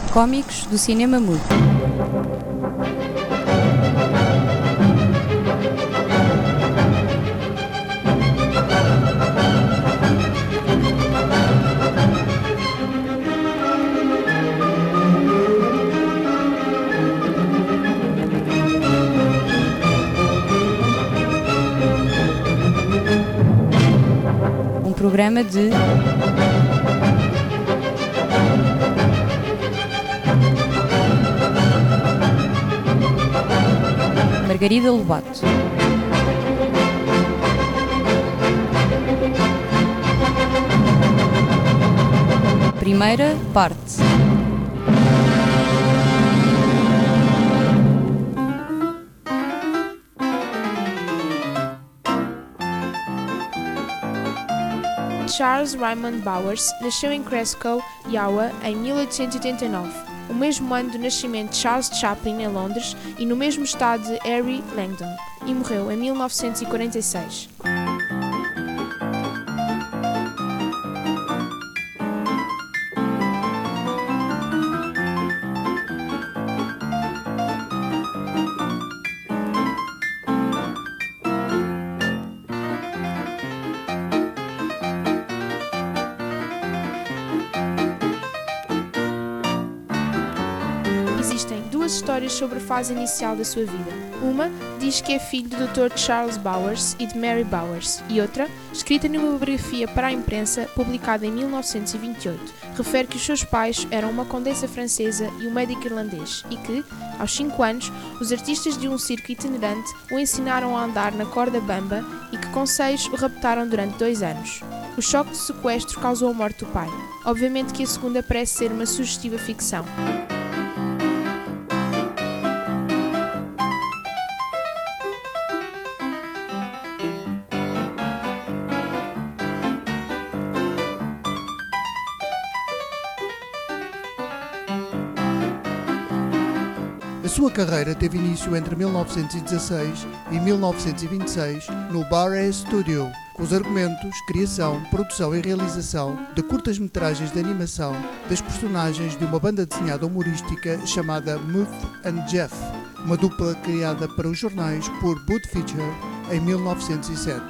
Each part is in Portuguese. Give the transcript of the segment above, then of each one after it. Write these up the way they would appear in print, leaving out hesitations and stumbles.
Cómicos do cinema mudo. Um programa de Margarida Lobato. Primeira parte. Charles Raymond Bowers nasceu em Glasgow, Iowa, em 1889, o mesmo ano do nascimento de Charles Chaplin em Londres e no mesmo estado de Harry Langdon, e morreu em 1946. Existem duas histórias sobre a fase inicial da sua vida. Uma diz que é filho do Dr. Charles Bowers e de Mary Bowers, e outra, escrita numa biografia para a imprensa, publicada em 1928, refere que os seus pais eram uma condessa francesa e um médico irlandês, e que, aos 5 anos, os artistas de um circo itinerante o ensinaram a andar na corda bamba e que com 6 o raptaram durante 2 anos. O choque de sequestro causou a morte do pai. Obviamente que a segunda parece ser uma sugestiva ficção. A sua carreira teve início entre 1916 e 1926 no Barre Studio, com os argumentos, criação, produção e realização de curtas-metragens de animação das personagens de uma banda desenhada humorística chamada Muth and Jeff, uma dupla criada para os jornais por Bud Fischer em 1907.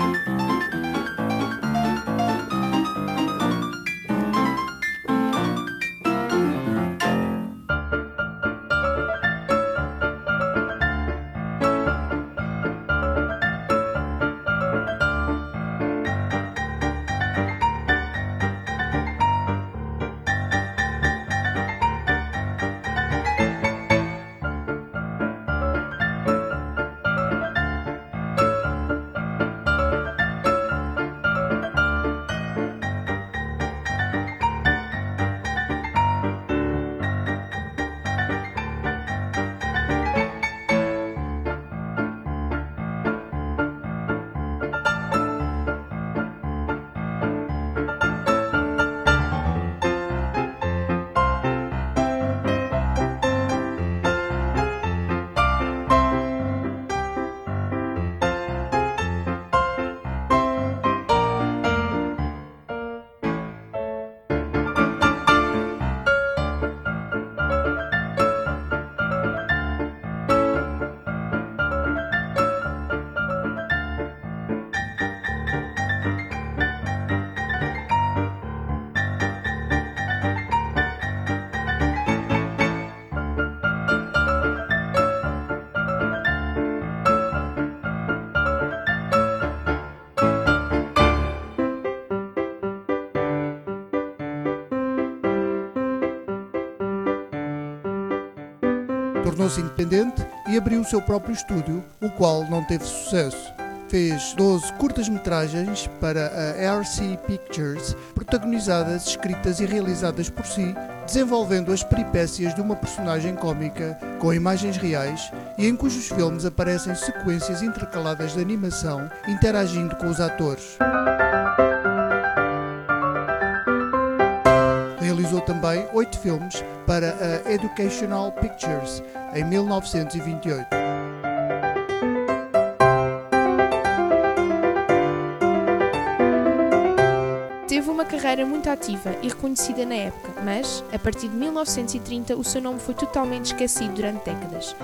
Tornou-se independente e abriu o seu próprio estúdio, o qual não teve sucesso. Fez 12 curtas-metragens para a RC Pictures, protagonizadas, escritas e realizadas por si, desenvolvendo as peripécias de uma personagem cómica com imagens reais e em cujos filmes aparecem sequências intercaladas de animação interagindo com os atores. Realizou também 8 filmes para a Educational Pictures em 1928. Teve uma carreira muito ativa e reconhecida na época, mas, a partir de 1930, o seu nome foi totalmente esquecido durante décadas.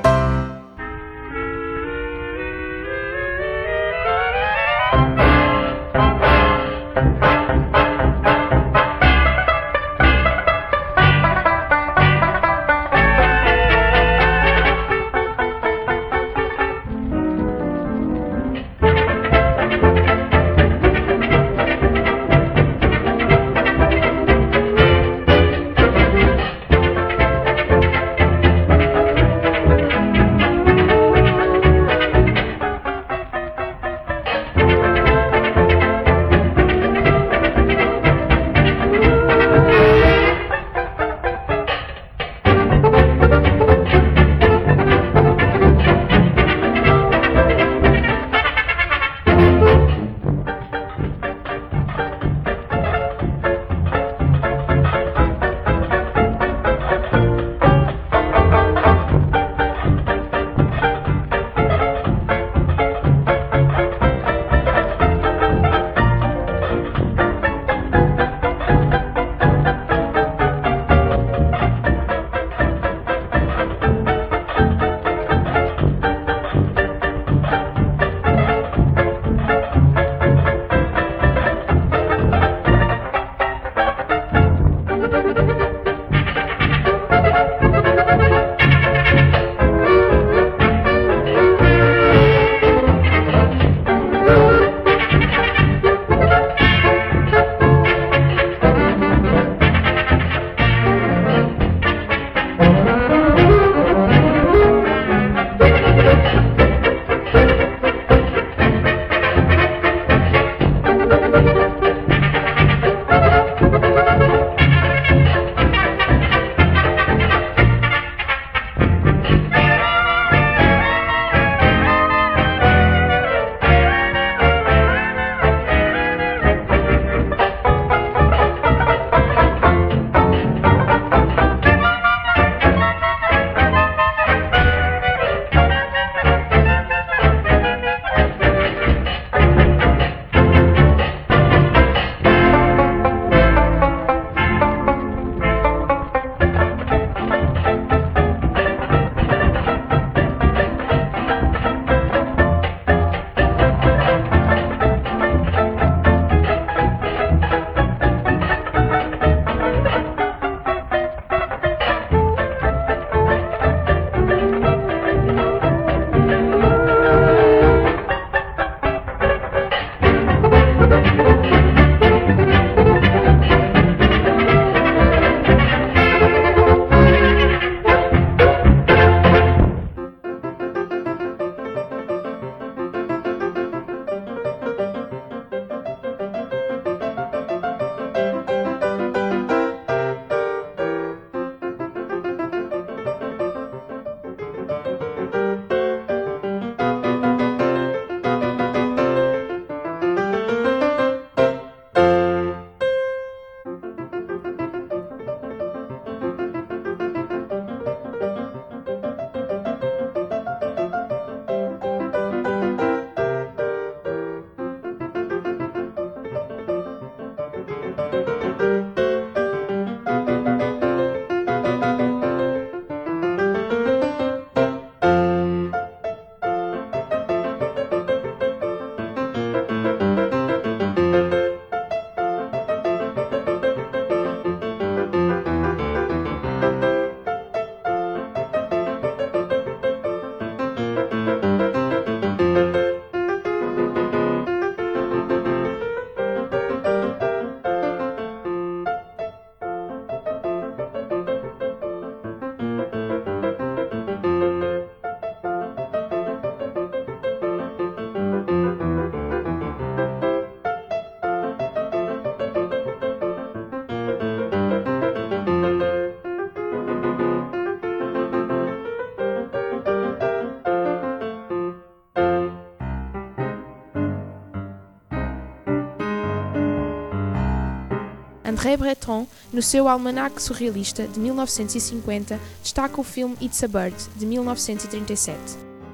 André Breton, no seu Almanaque Surrealista de 1950, destaca o filme It's a Bird, de 1937.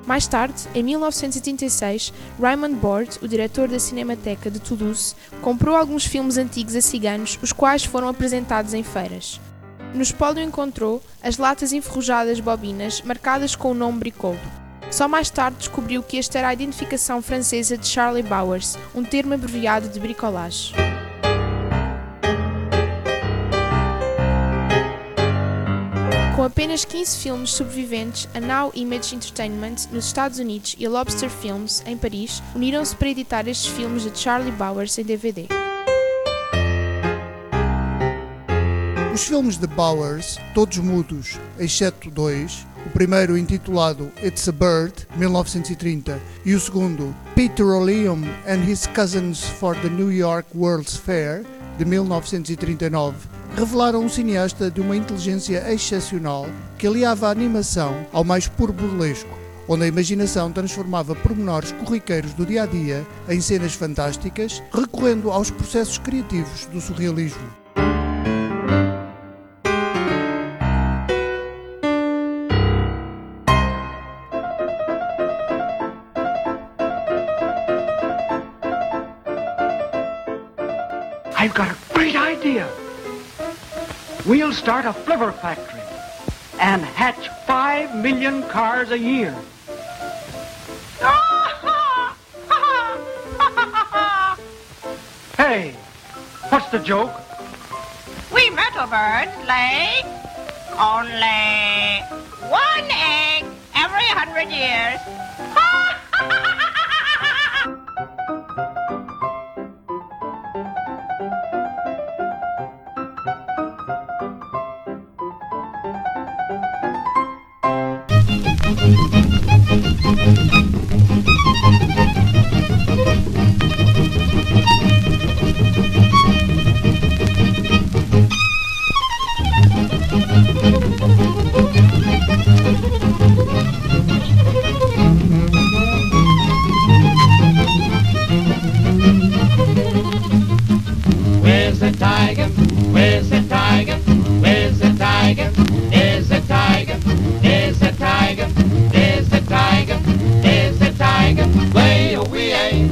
Mais tarde, em 1936, Raymond Bord, o diretor da Cinemateca de Toulouse, comprou alguns filmes antigos a ciganos, os quais foram apresentados em feiras. No espólio encontrou as latas enferrujadas bobinas marcadas com o nome Bricold. Só mais tarde descobriu que esta era a identificação francesa de Charlie Bowers, um termo abreviado de bricolage. Com apenas 15 filmes sobreviventes, a Now Image Entertainment, nos Estados Unidos, e a Lobster Films, em Paris, uniram-se para editar estes filmes de Charlie Bowers em DVD. Os filmes de Bowers, todos mudos, exceto dois, o primeiro intitulado It's a Bird, 1930, e o segundo Petroleum and His Cousins for the New York World's Fair, de 1939, revelaram um cineasta de uma inteligência excepcional que aliava a animação ao mais puro burlesco, onde a imaginação transformava pormenores corriqueiros do dia-a-dia em cenas fantásticas, recorrendo aos processos criativos do surrealismo. I've got a great idea. We'll start a flivver factory and hatch 5 million cars a year. Hey, what's the joke? We metal birds lay only one egg every 100 years. Where's the tiger? Where's the tiger? Where's the tiger? There's the tiger. There's the tiger. There's the tiger. There's the tiger. Way away.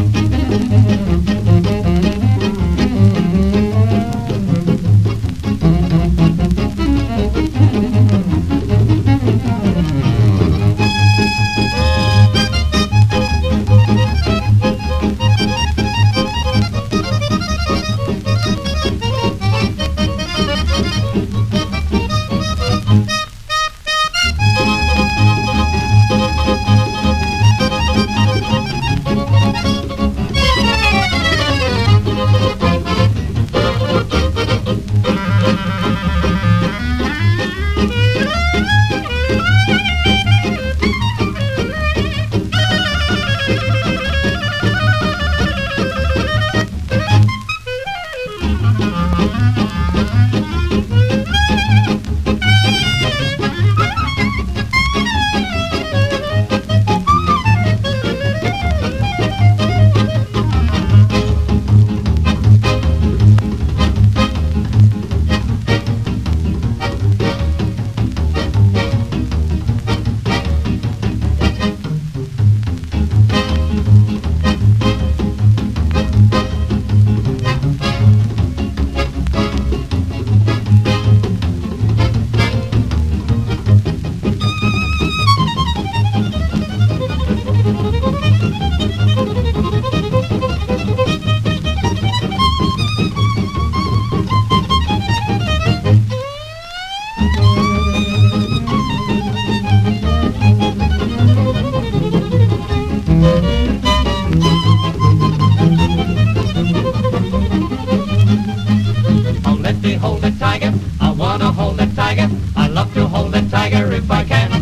Hold the tiger, I wanna hold the tiger, I love to hold the tiger if I can.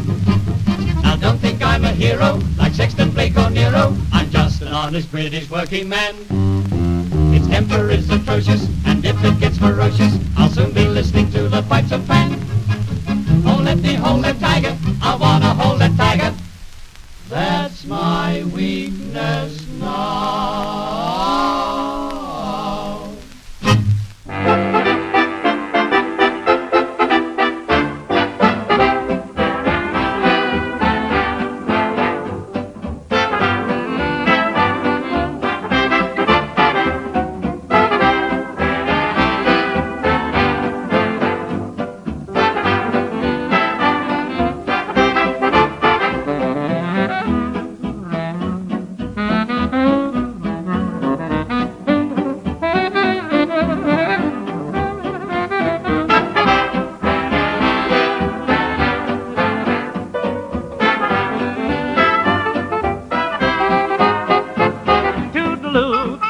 Now don't think I'm a hero, like Sexton, Blake or Nero, I'm just an honest British working man. Its temper is atrocious, and if it gets ferocious, I'll soon be listening to the pipes of Pan. Oh, let me hold the tiger, I wanna hold the tiger, that's my weakness now.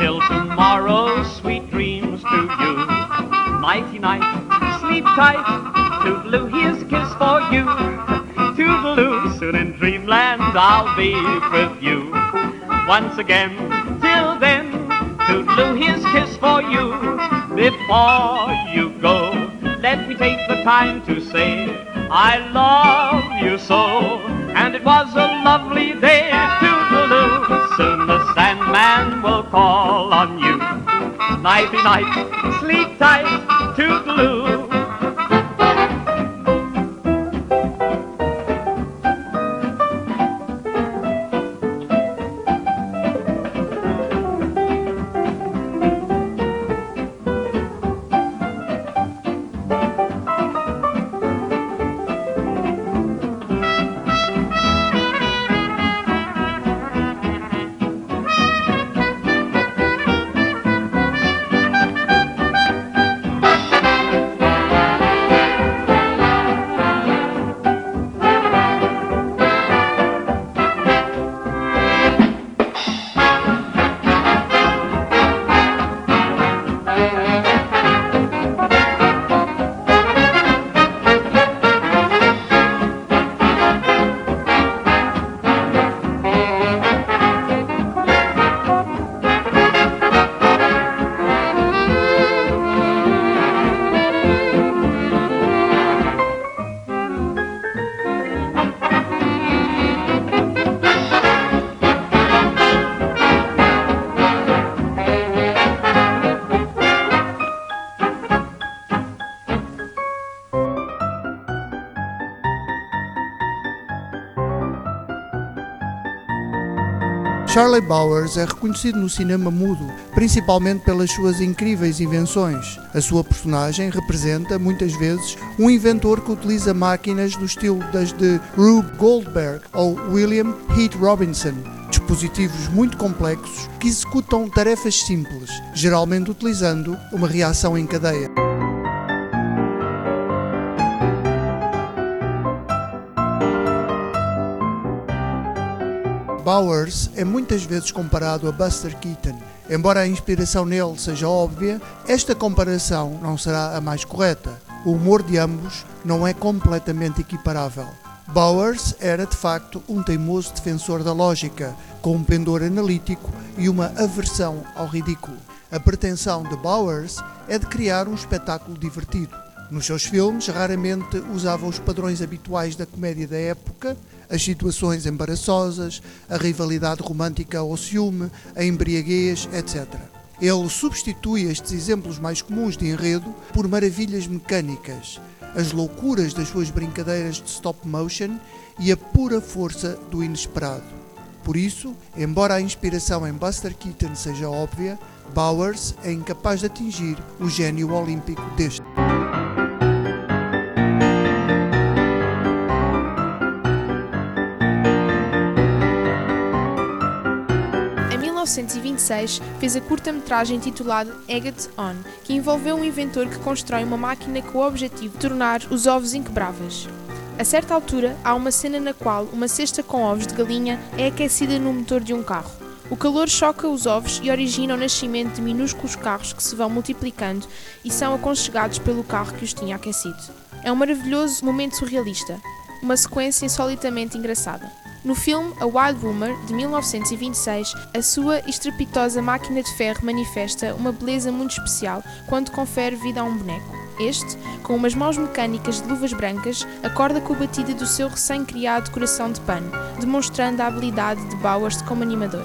Till tomorrow, sweet dreams to you. Nighty night, sleep tight. Toodaloo, here's a kiss for you. Toodaloo, soon in dreamland I'll be with you. Once again, till then, toodaloo, here's a kiss for you. Before you go, let me take the time to say I love you so. And it was a lovely day, toodaloo. Soon the Sandman will call on you. Nighty night, sleep tight, toodaloo. Charlie Bowers é reconhecido no cinema mudo, principalmente pelas suas incríveis invenções. A sua personagem representa, muitas vezes, um inventor que utiliza máquinas do estilo das de Rube Goldberg ou William Heath Robinson, dispositivos muito complexos que executam tarefas simples, geralmente utilizando uma reação em cadeia. Bowers é muitas vezes comparado a Buster Keaton. Embora a inspiração nele seja óbvia, esta comparação não será a mais correta. O humor de ambos não é completamente equiparável. Bowers era, de facto, um teimoso defensor da lógica, com um pendor analítico e uma aversão ao ridículo. A pretensão de Bowers é de criar um espetáculo divertido. Nos seus filmes, raramente usava os padrões habituais da comédia da época, as situações embaraçosas, a rivalidade romântica ou ciúme, a embriaguez, etc. Ele substitui estes exemplos mais comuns de enredo por maravilhas mecânicas, as loucuras das suas brincadeiras de stop motion e a pura força do inesperado. Por isso, embora a inspiração em Buster Keaton seja óbvia, Bowers é incapaz de atingir o gênio olímpico deste. Em 1926, fez a curta-metragem intitulada Egg It On, que envolveu um inventor que constrói uma máquina com o objetivo de tornar os ovos inquebráveis. A certa altura, há uma cena na qual uma cesta com ovos de galinha é aquecida no motor de um carro. O calor choca os ovos e origina o nascimento de minúsculos carros que se vão multiplicando e são aconchegados pelo carro que os tinha aquecido. É um maravilhoso momento surrealista, uma sequência insolitamente engraçada. No filme A Wild Rumor, de 1926, a sua estrepitosa máquina de ferro manifesta uma beleza muito especial quando confere vida a um boneco. Este, com umas mãos mecânicas de luvas brancas, acorda com a batida do seu recém-criado coração de pano, demonstrando a habilidade de Bowers como animador.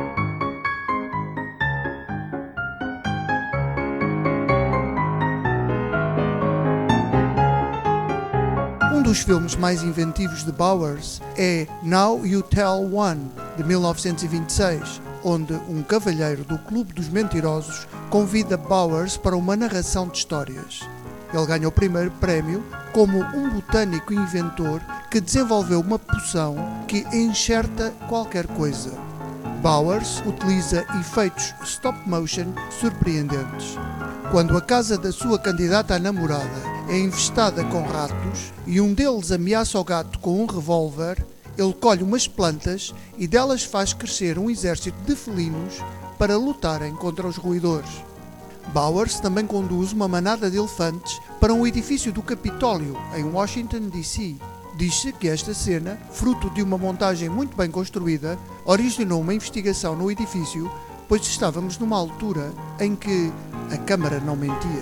Um dos filmes mais inventivos de Bowers é Now You Tell One, de 1926, onde um cavalheiro do Clube dos Mentirosos convida Bowers para uma narração de histórias. Ele ganha o primeiro prémio como um botânico inventor que desenvolveu uma poção que enxerta qualquer coisa. Bowers utiliza efeitos stop motion surpreendentes. Quando a casa da sua candidata a namorada é infestada com ratos e um deles ameaça o gato com um revólver, ele colhe umas plantas e delas faz crescer um exército de felinos para lutarem contra os roedores. Bowers também conduz uma manada de elefantes para um edifício do Capitólio, em Washington, D.C. Diz-se que esta cena, fruto de uma montagem muito bem construída, originou uma investigação no edifício, pois estávamos numa altura em que a câmara não mentia.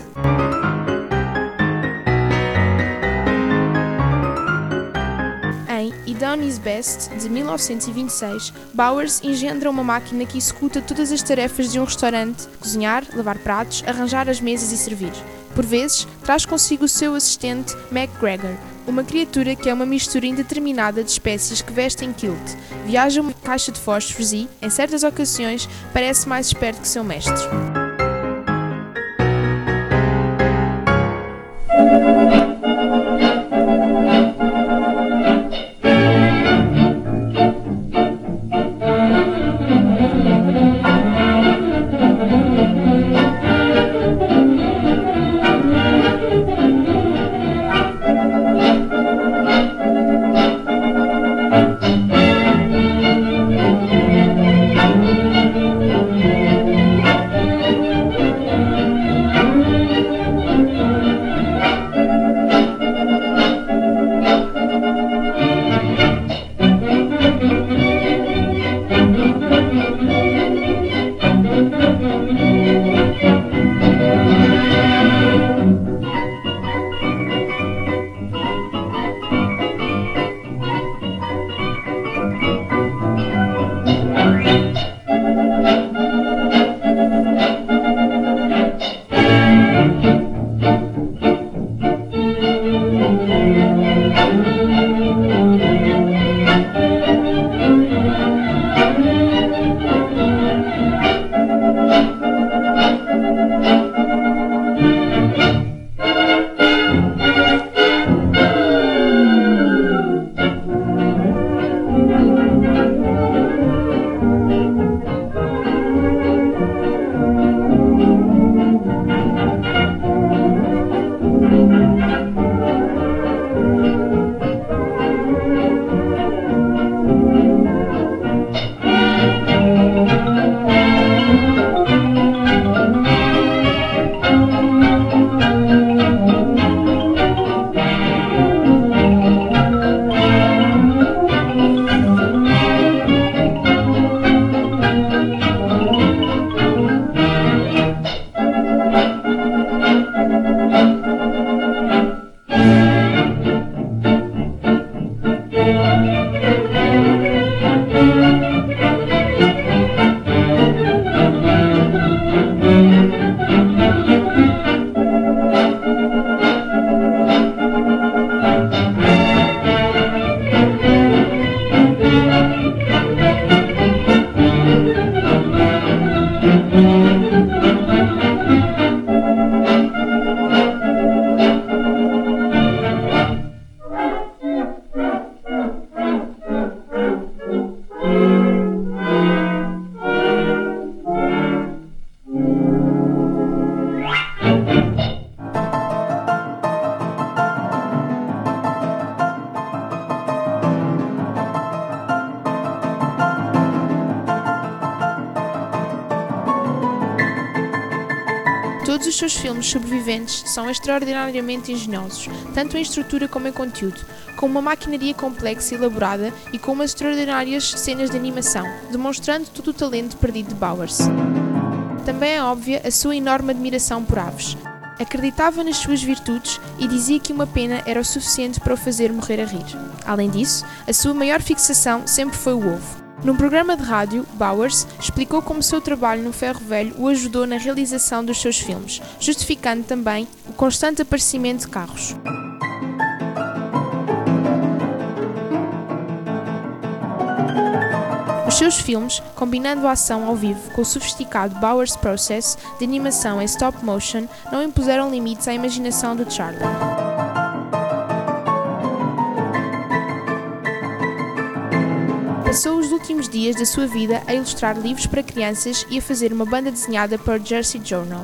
Em E Done His Best, de 1926, Bowers engendra uma máquina que executa todas as tarefas de um restaurante: cozinhar, lavar pratos, arranjar as mesas e servir. Por vezes, traz consigo o seu assistente MacGregor, uma criatura que é uma mistura indeterminada de espécies que vestem kilt, viaja uma caixa de fósforos e, em certas ocasiões, parece mais esperto que seu mestre. Todos os seus filmes sobreviventes são extraordinariamente engenhosos, tanto em estrutura como em conteúdo, com uma maquinaria complexa e elaborada e com umas extraordinárias cenas de animação, demonstrando todo o talento perdido de Bowers. Também é óbvia a sua enorme admiração por aves. Acreditava nas suas virtudes e dizia que uma pena era o suficiente para o fazer morrer a rir. Além disso, a sua maior fixação sempre foi o ovo. Num programa de rádio, Bowers explicou como o seu trabalho no ferro velho o ajudou na realização dos seus filmes, justificando também o constante aparecimento de carros. Os seus filmes, combinando a ação ao vivo com o sofisticado Bowers Process de animação em stop motion, não impuseram limites à imaginação do Charlie. Passou os últimos dias da sua vida a ilustrar livros para crianças e a fazer uma banda desenhada para o Jersey Journal.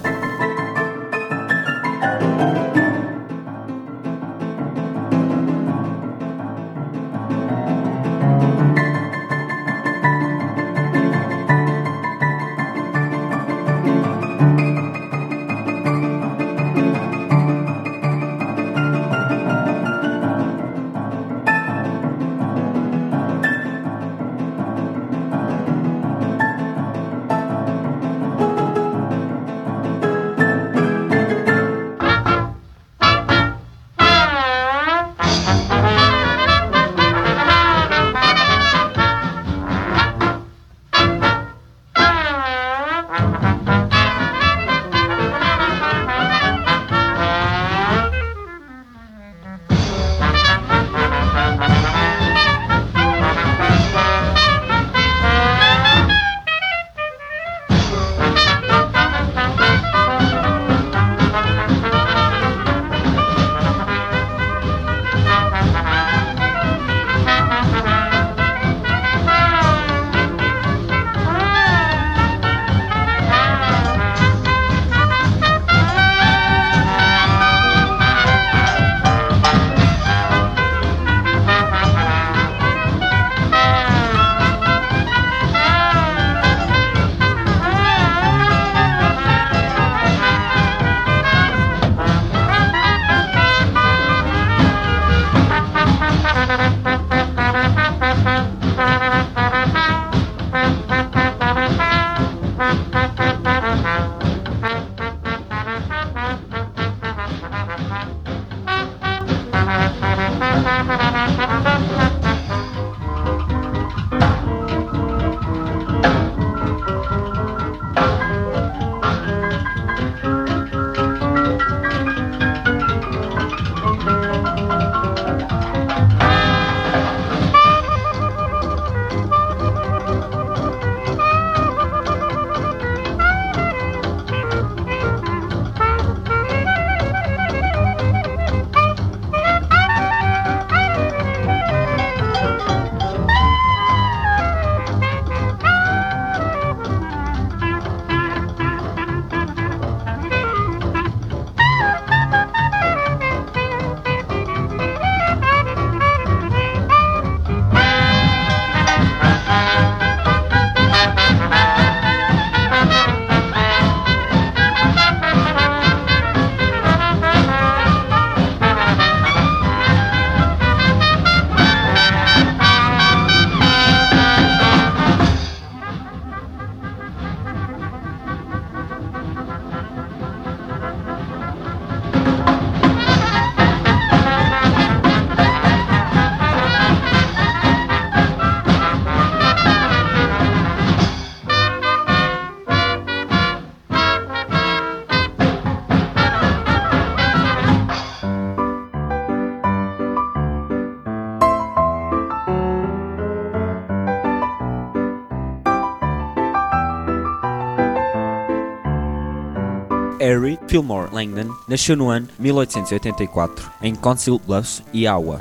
Harry Fillmore Langdon nasceu no ano 1884 em Council Bluffs, Iowa.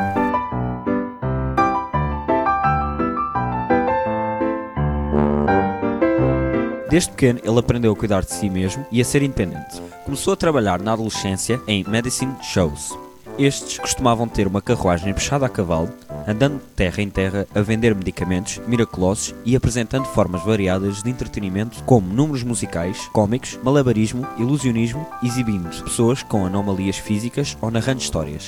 Desde pequeno, ele aprendeu a cuidar de si mesmo e a ser independente. Começou a trabalhar na adolescência em medicine shows. Estes costumavam ter uma carruagem puxada a cavalo, andando de terra em terra a vender medicamentos miraculosos e apresentando formas variadas de entretenimento como números musicais, cómicos, malabarismo, ilusionismo, exibindo pessoas com anomalias físicas ou narrando histórias.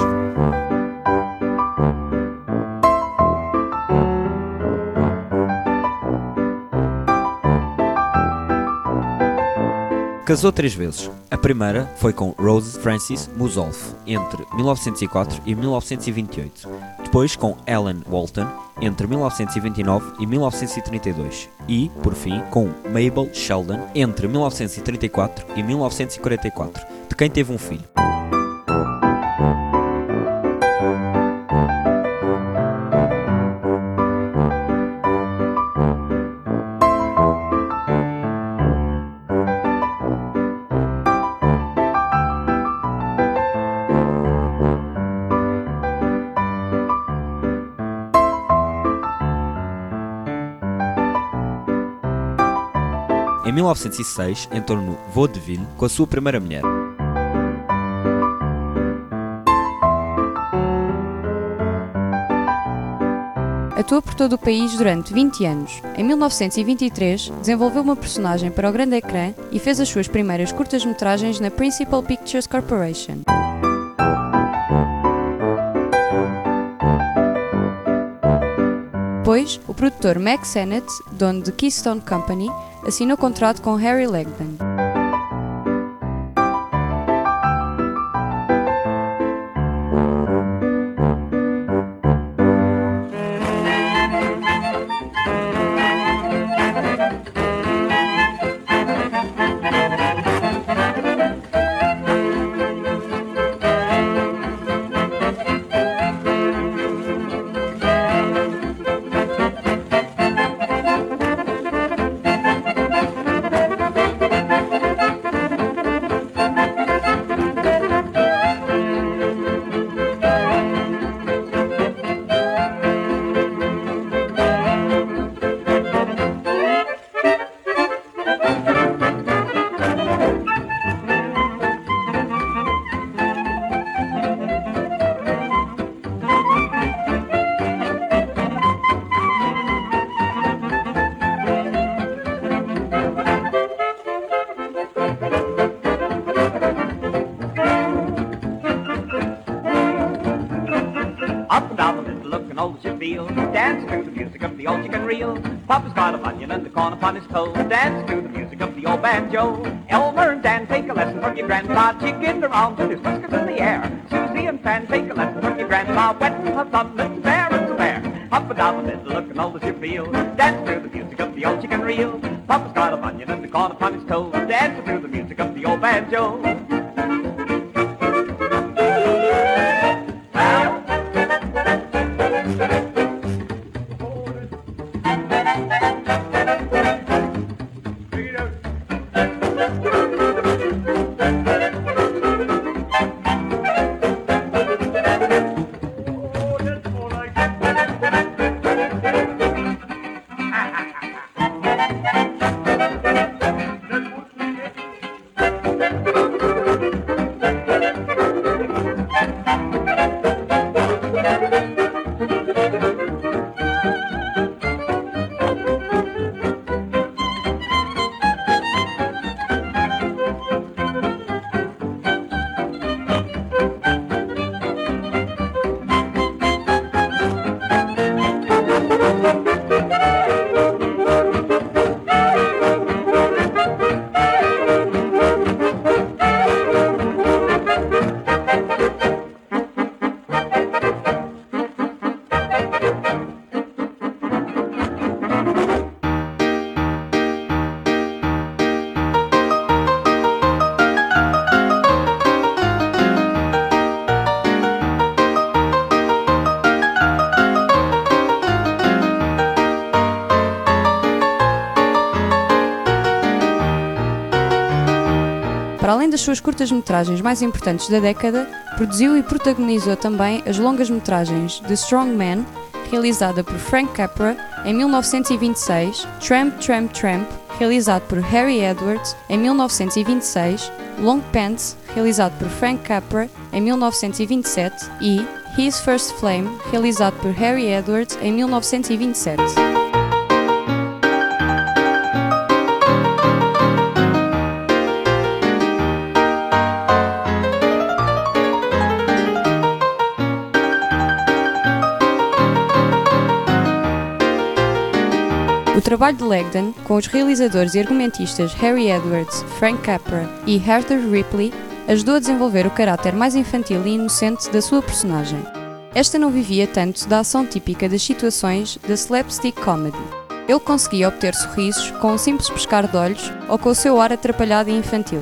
Casou 3 vezes. A primeira foi com Rose Frances Musolf, entre 1904 e 1928. Depois com Ellen Walton, entre 1929 e 1932. E, por fim, com Mabel Sheldon, entre 1934 e 1944, de quem teve um filho. Em 1906, entrou no vaudeville com a sua primeira mulher. Atuou por todo o país durante 20 anos. Em 1923, desenvolveu uma personagem para o grande ecrã e fez as suas primeiras curtas-metragens na Principal Pictures Corporation. Depois, o produtor Mack Sennett, dono de Keystone Company, assinou contrato com Harry Langdon. Up and down the middle, looking old as you feel. Dance to the music of the old chicken reel. Papa's got a bunion and the corn upon his toe. Dance to the music of the old banjo. Elmer and Dan, take a lesson from your grandpa. Chicken around with his whiskers in the air. Susie and Fan, take a lesson from your grandpa. Wet and her thumb, it's a bear, it's a bear. Up and down the middle, looking old as you feel. Dance to the music of the old chicken reel. Papa's got a bunion and the corn upon his toe. Dance to the music of the old banjo. Para além das suas curtas-metragens mais importantes da década, produziu e protagonizou também as longas-metragens The Strong Man, realizada por Frank Capra em 1926, Tramp, Tramp, Tramp, realizado por Harry Edwards em 1926, Long Pants, realizado por Frank Capra em 1927 e His First Flame, realizado por Harry Edwards em 1927. O trabalho de Langdon, com os realizadores e argumentistas Harry Edwards, Frank Capra e Arthur Ripley, ajudou a desenvolver o caráter mais infantil e inocente da sua personagem. Esta não vivia tanto da ação típica das situações da slapstick comedy. Ele conseguia obter sorrisos com um simples pescar de olhos ou com o seu ar atrapalhado e infantil.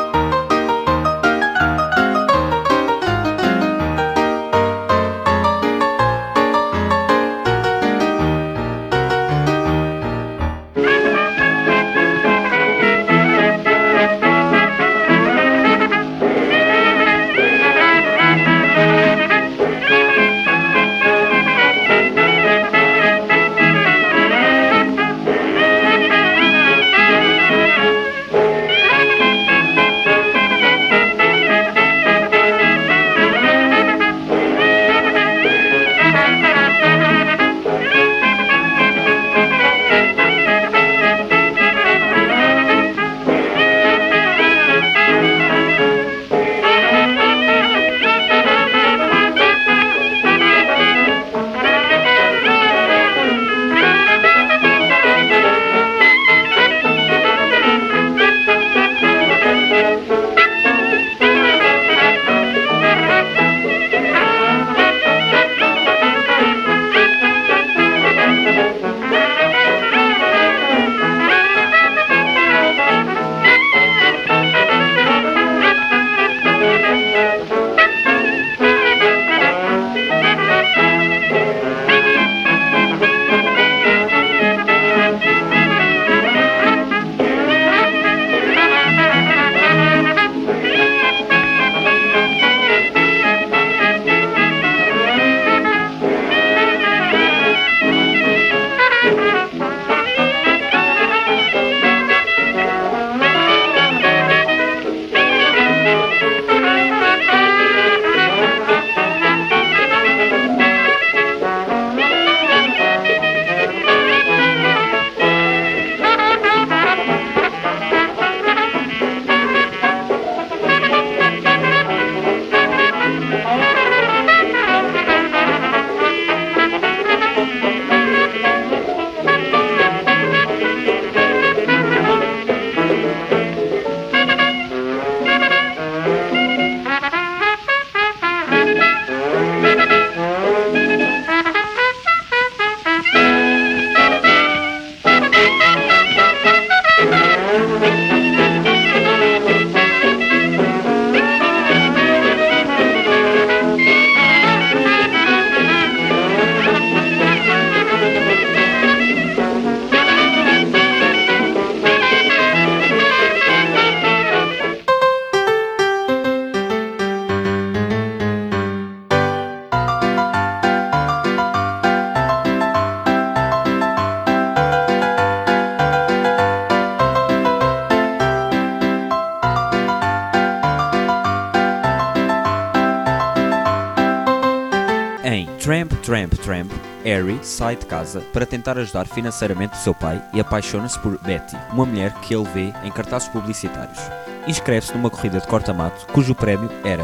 Tramp, Tramp, Tramp, Harry sai de casa para tentar ajudar financeiramente o seu pai e apaixona-se por Betty, uma mulher que ele vê em cartazes publicitários. Inscreve-se numa corrida de corta-mato cujo prémio era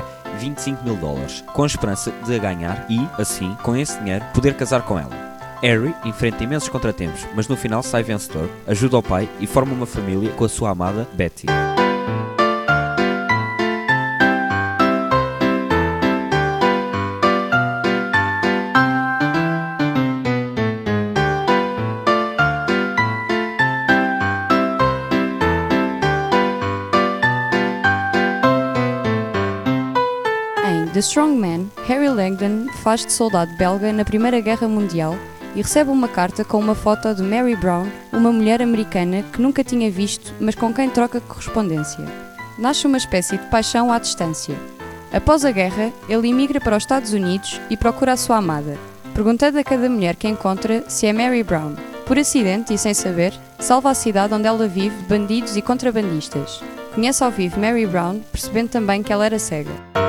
$25.000, com a esperança de a ganhar e, assim, com esse dinheiro, poder casar com ela. Harry enfrenta imensos contratempos, mas no final sai vencedor, ajuda o pai e forma uma família com a sua amada Betty. The Strong Man, Harry Langdon faz de soldado belga na Primeira Guerra Mundial e recebe uma carta com uma foto de Mary Brown, uma mulher americana que nunca tinha visto, mas com quem troca correspondência. nasce uma espécie de paixão à distância. Após a guerra, ele emigra para os Estados Unidos e procura a sua amada, perguntando a cada mulher que encontra se é Mary Brown. Por acidente e sem saber, salva a cidade onde ela vive de bandidos e contrabandistas. Conhece ao vivo Mary Brown, percebendo também que ela era cega.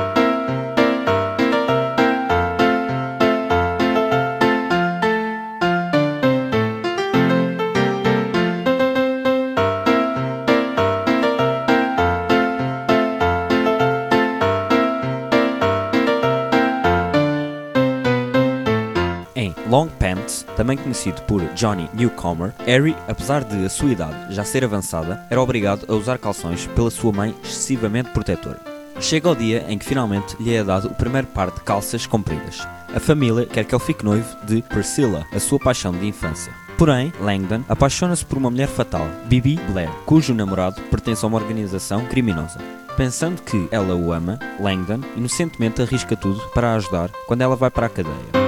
Long Pants, também conhecido por Johnny Newcomer, Harry, apesar de a sua idade já ser avançada, era obrigado a usar calções pela sua mãe excessivamente protetora. Chega o dia em que finalmente lhe é dado o primeiro par de calças compridas. A família quer que ele fique noivo de Priscilla, a sua paixão de infância. Porém, Langdon apaixona-se por uma mulher fatal, Bibi Blair, cujo namorado pertence a uma organização criminosa. Pensando que ela o ama, Langdon inocentemente arrisca tudo para a ajudar quando ela vai para a cadeia.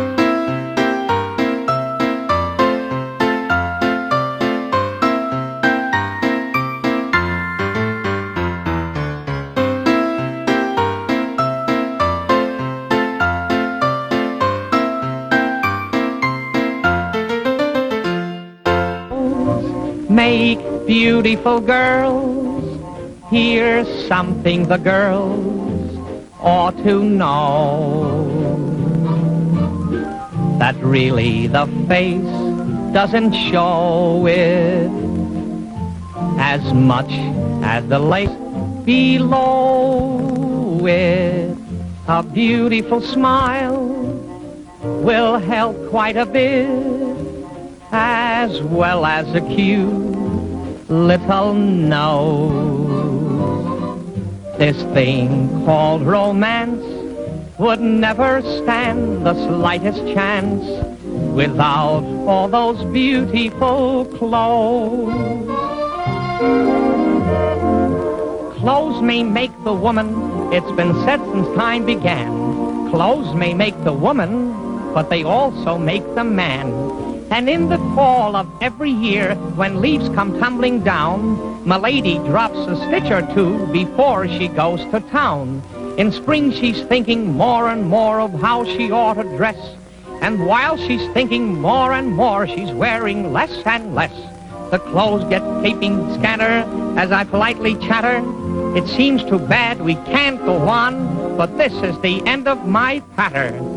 Make beautiful girls. Here's something the girls ought to know. That really the face doesn't show it as much as the lace below it. A beautiful smile will help quite a bit, as well as a cute little nose. This thing called romance would never stand the slightest chance without all those beautiful clothes. Clothes may make the woman, it's been said since time began. Clothes may make the woman, but they also make the man. And in the fall of every year, when leaves come tumbling down, my lady drops a stitch or two before she goes to town. In spring she's thinking more and more of how she ought to dress. And while she's thinking more and more, she's wearing less and less. The clothes get gaping scanner as I politely chatter. It seems too bad we can't go on, but this is the end of my patter.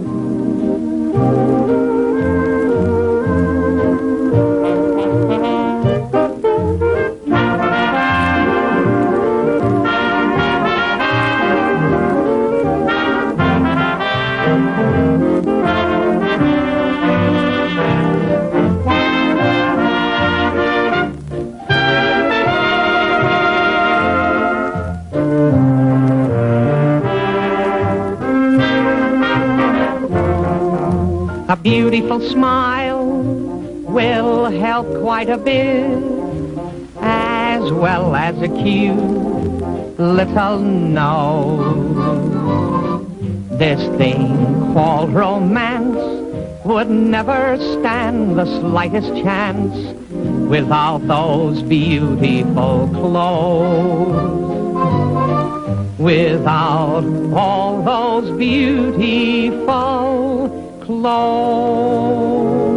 A beautiful smile will help quite a bit, as well as a cute little nose. This thing called romance would never stand the slightest chance without those beautiful clothes. Without all those beautiful clothes.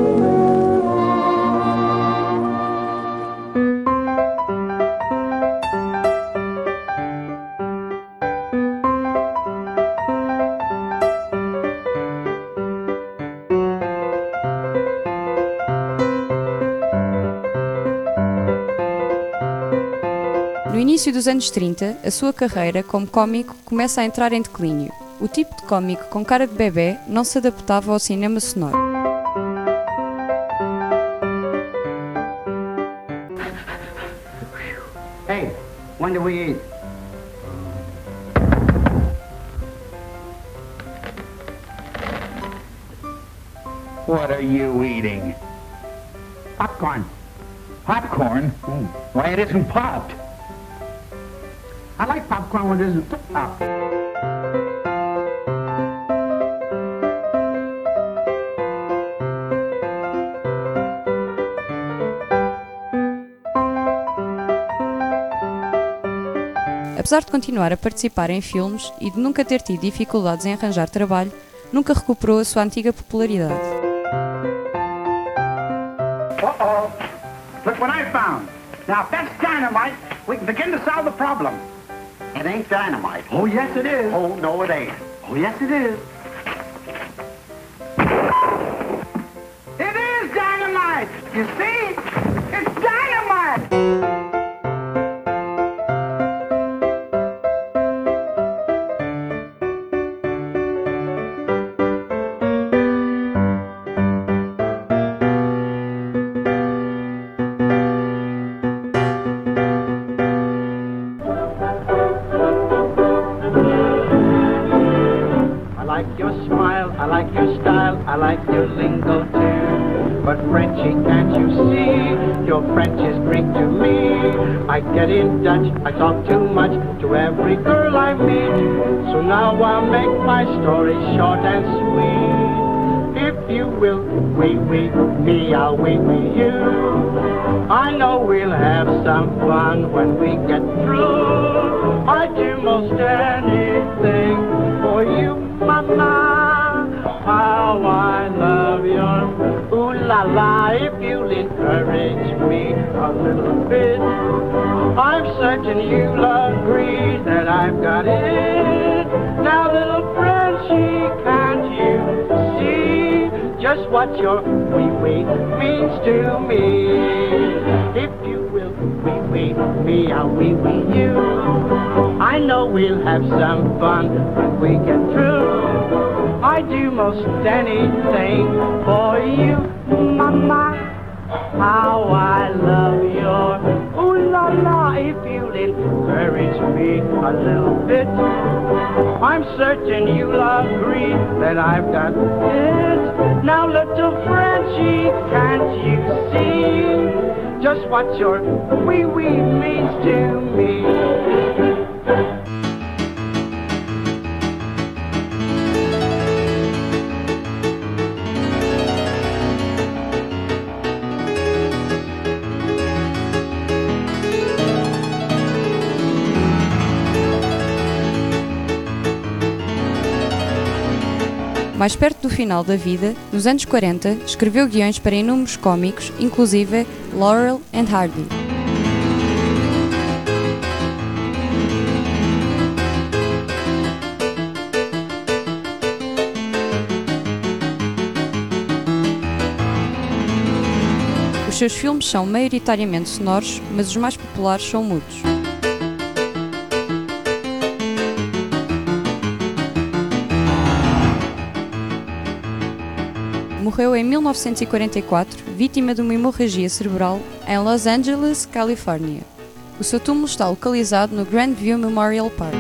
No início dos anos 30, a sua carreira como cómico começa a entrar em declínio. O tipo de cómico com cara de bebê não se adaptava ao cinema sonoro. Hey, when do we eat? What are you eating? Popcorn. Popcorn? Why, it isn't popped. I like popcorn when it isn't popped. apesar de continuar a participar em filmes e de nunca ter tido dificuldades em arranjar trabalho, nunca recuperou a sua antiga popularidade. Uh-oh. Look what I found. Now, if that's dynamite, we can begin to solve the problem. It ain't dynamite. Oh, yes, it is. Oh, no, it ain't. Oh, yes, it is. It is dynamite. You see? It's dynamite. I like your style, I like your lingo too. But Frenchie, can't you see, your French is Greek to me. I get in Dutch, I talk too much to every girl I meet. So now I'll make my story short and sweet. If you will, wee me, I'll wee you. I know we'll have some fun when we get through. I'd do most anything for you, mama. How I love your ooh la la. If you'll encourage me a little bit, I'm certain you'll agree that I've got it. Now, little Frenchie, can't you see just what your wee means to me? If you will wee me, I'll wee you. I know we'll have some fun when we get through. I'd do most anything for you, mama. How I love your ooh la la. If you'll encourage me a little bit, I'm certain you'll agree that I've got it. Now, little Frenchie, can't you see just what your wee means to me? Mais perto do final da vida, nos anos 40, escreveu guiões para inúmeros cómicos, inclusive Laurel and Hardy. Os seus filmes são maioritariamente sonoros, mas os mais populares são mudos. Morreu em 1944, vítima de uma hemorragia cerebral, em Los Angeles, Califórnia. O seu túmulo está localizado no Grandview Memorial Park.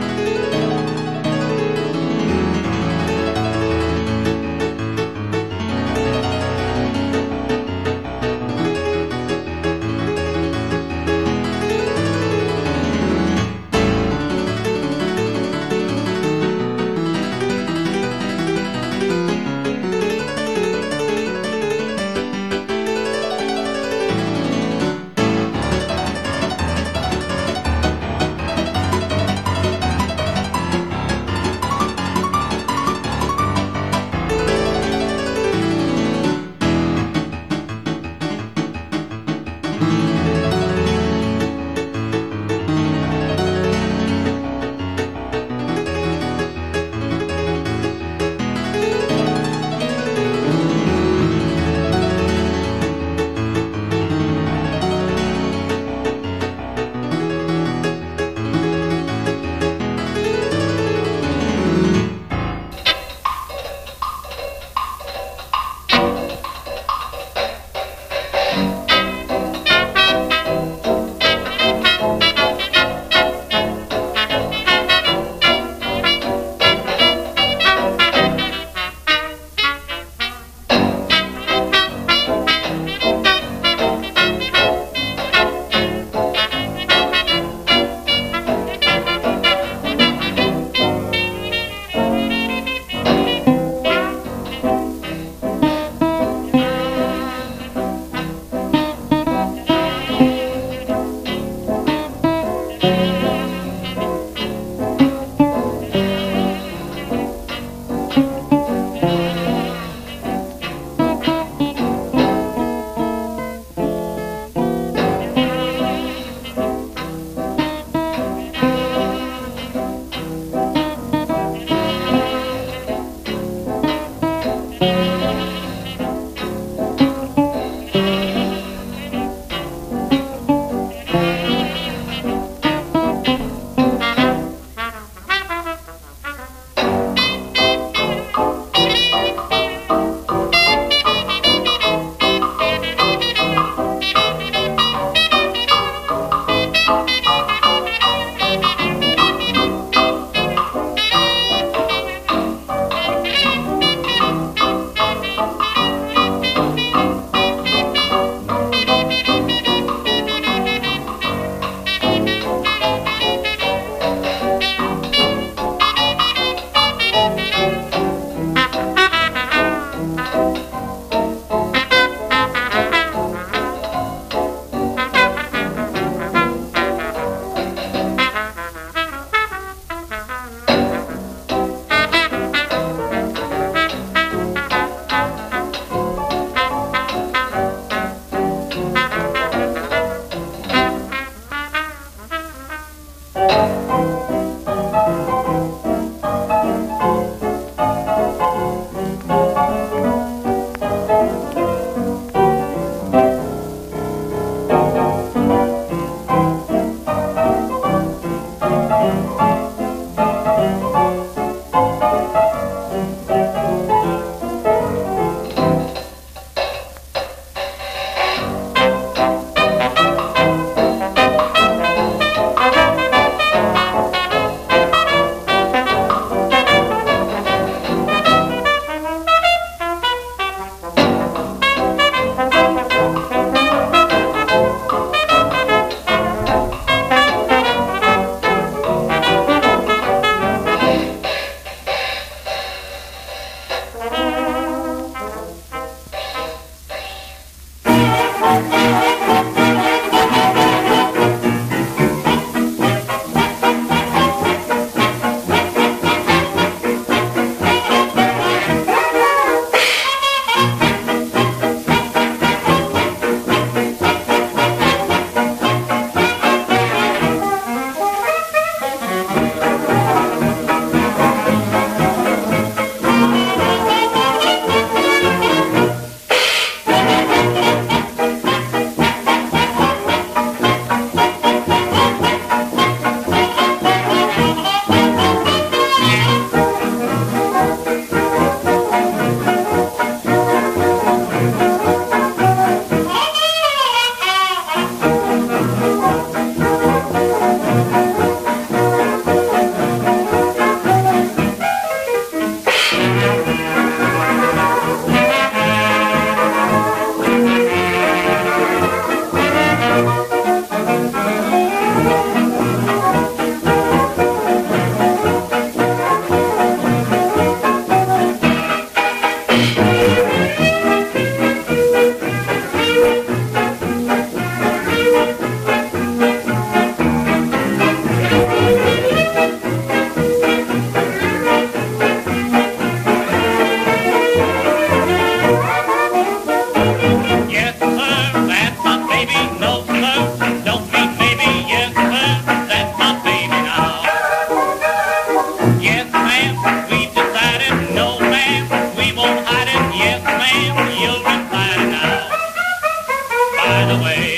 We've decided, no ma'am, we won't hide it. Yes ma'am, you'll be fine now. By the way,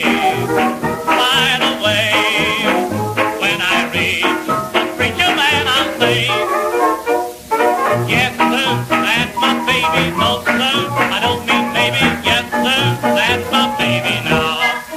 when I reach the preacher man, I'll say, yes sir, that's my baby. No sir, I don't mean maybe. Yes sir, that's my baby now.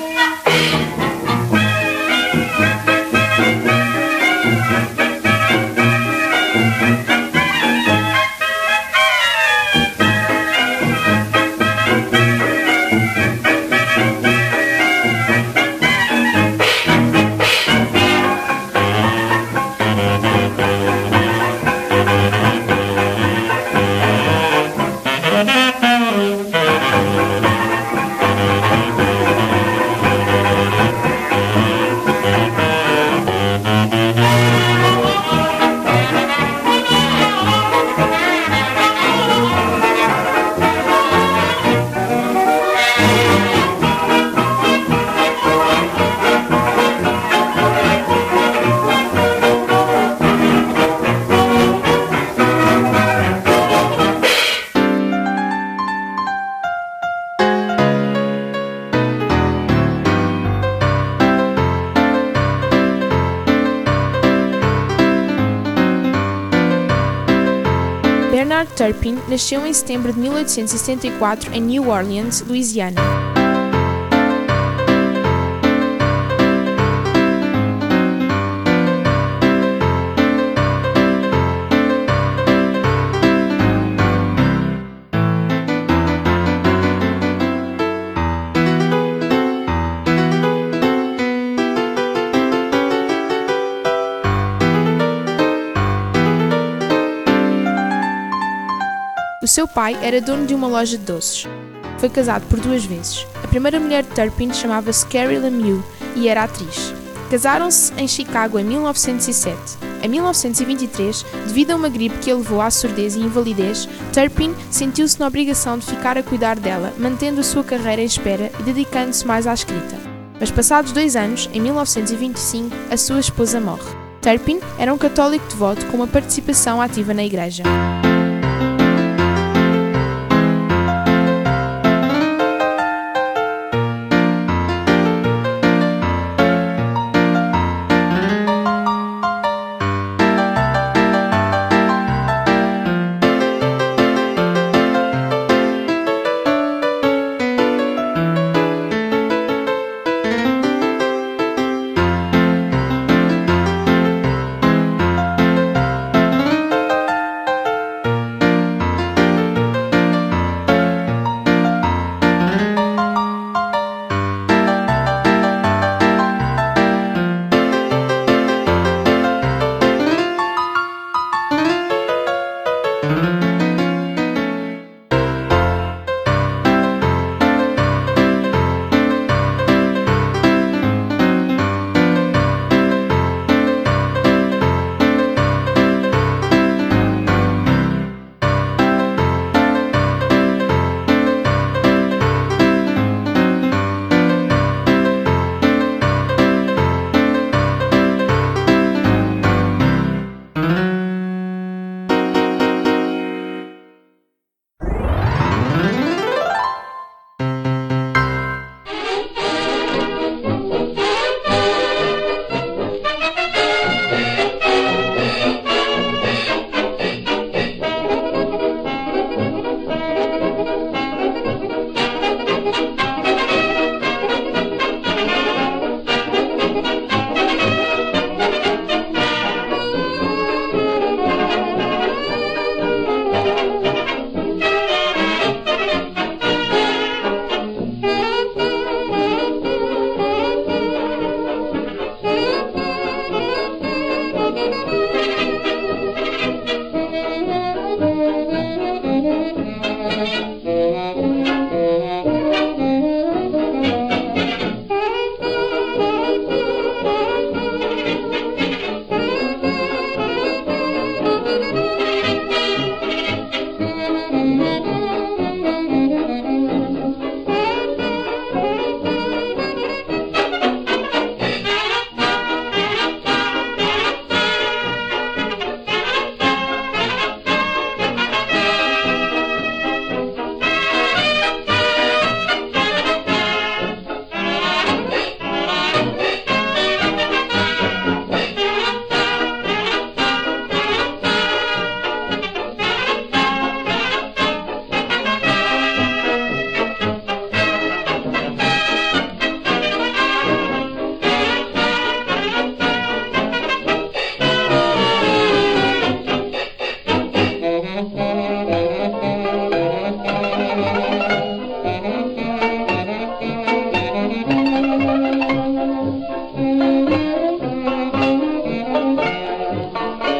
Bernard Turpin nasceu em setembro de 1874 em New Orleans, Louisiana. O seu pai era dono de uma loja de doces. Foi casado por 2 vezes. A primeira mulher de Turpin chamava-se Carrie Lemieux e era atriz. Casaram-se em Chicago em 1907. Em 1923, devido a uma gripe que a levou à surdez e invalidez, Turpin sentiu-se na obrigação de ficar a cuidar dela, mantendo a sua carreira em espera e dedicando-se mais à escrita. Mas passados 2 anos, em 1925, a sua esposa morre. Turpin era um católico devoto com uma participação ativa na igreja.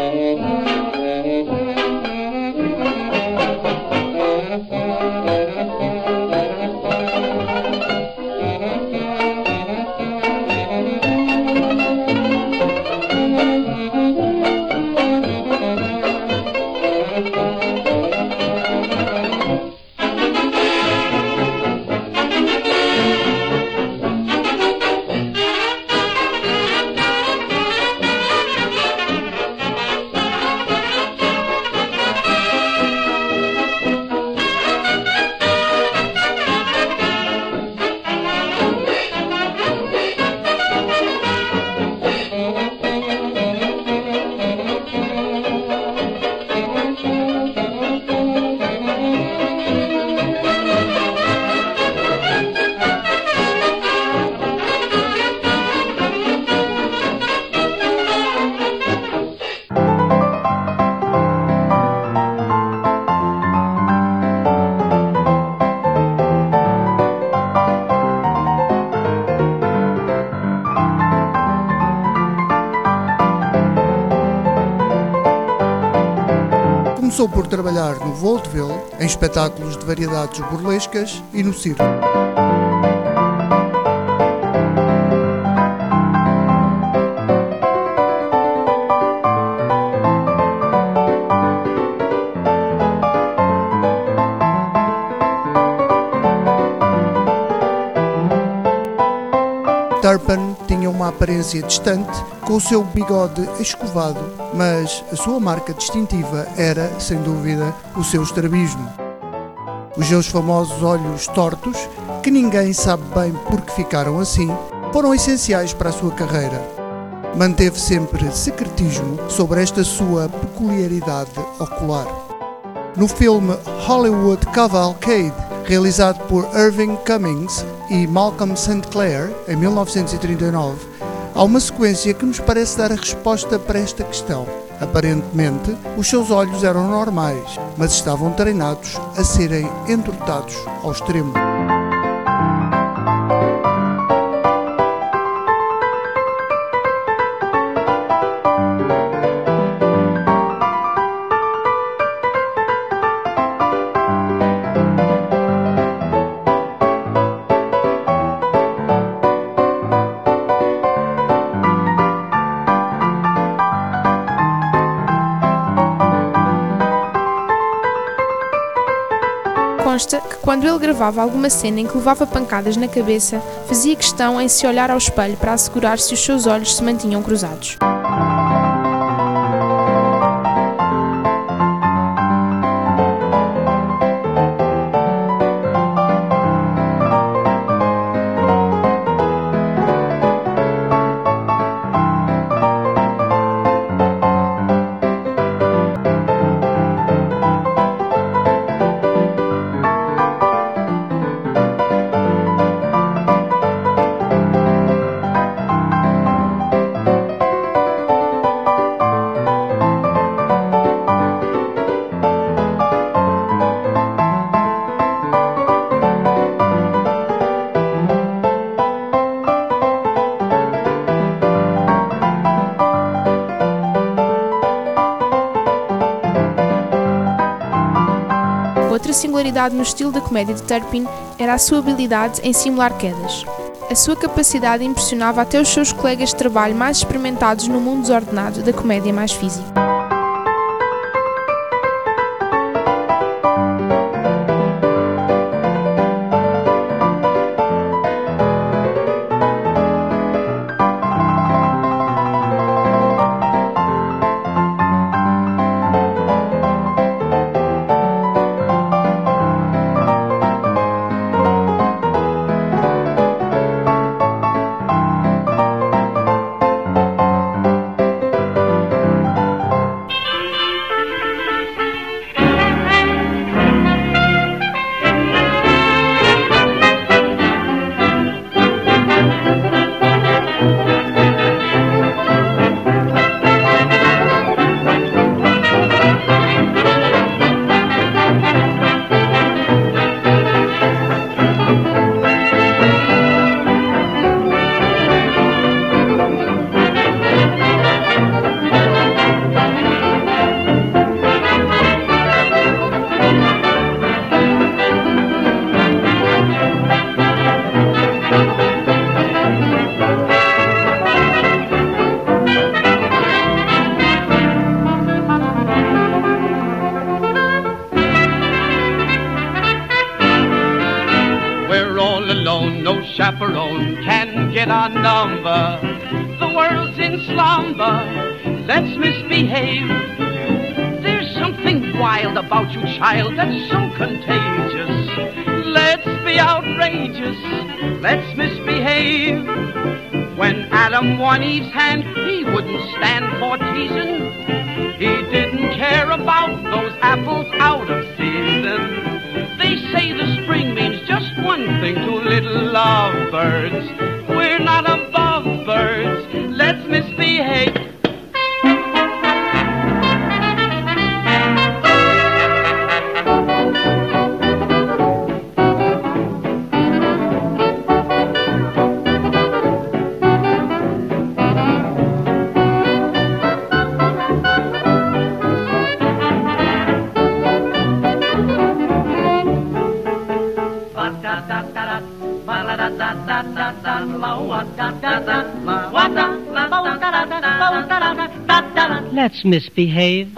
Começou por trabalhar no vaudeville, em espetáculos de variedades burlescas e no circo. Turpin tinha uma aparência distante, com o seu bigode escovado, mas a sua marca distintiva era, sem dúvida, o seu estrabismo. Os seus famosos olhos tortos, que ninguém sabe bem por que ficaram assim, foram essenciais para a sua carreira. Manteve sempre secretismo sobre esta sua peculiaridade ocular. No filme Hollywood Cavalcade, realizado por Irving Cummings e Malcolm St. Clair, em 1939, há uma sequência que nos parece dar a resposta para esta questão. Aparentemente, os seus olhos eram normais, mas estavam treinados a serem entortados ao extremo. Consta que quando ele gravava alguma cena em que levava pancadas na cabeça, fazia questão em se olhar ao espelho para assegurar se os seus olhos se mantinham cruzados. Outra singularidade no estilo da comédia de Turpin era a sua habilidade em simular quedas. A sua capacidade impressionava até os seus colegas de trabalho mais experimentados no mundo desordenado da comédia mais física. chaperone can get our number. The world's in slumber, let's misbehave. There's something wild about you, child, that's so contagious. Let's be outrageous, let's misbehave. When Adam won Eve's hand, he wouldn't stand for teasing. He didn't care about those apples out of season. They say the spring means just one thing to little lovebirds. We're not above birds, let's misbehave. Let's misbehave.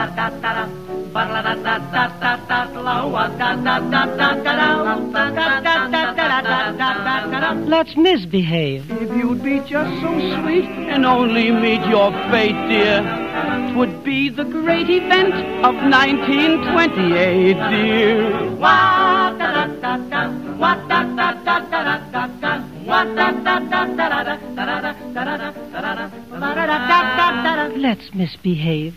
Let's misbehave. If you'd be just so sweet and only meet your fate, dear, 'twould be the great event of 1928, dear. Let's misbehave.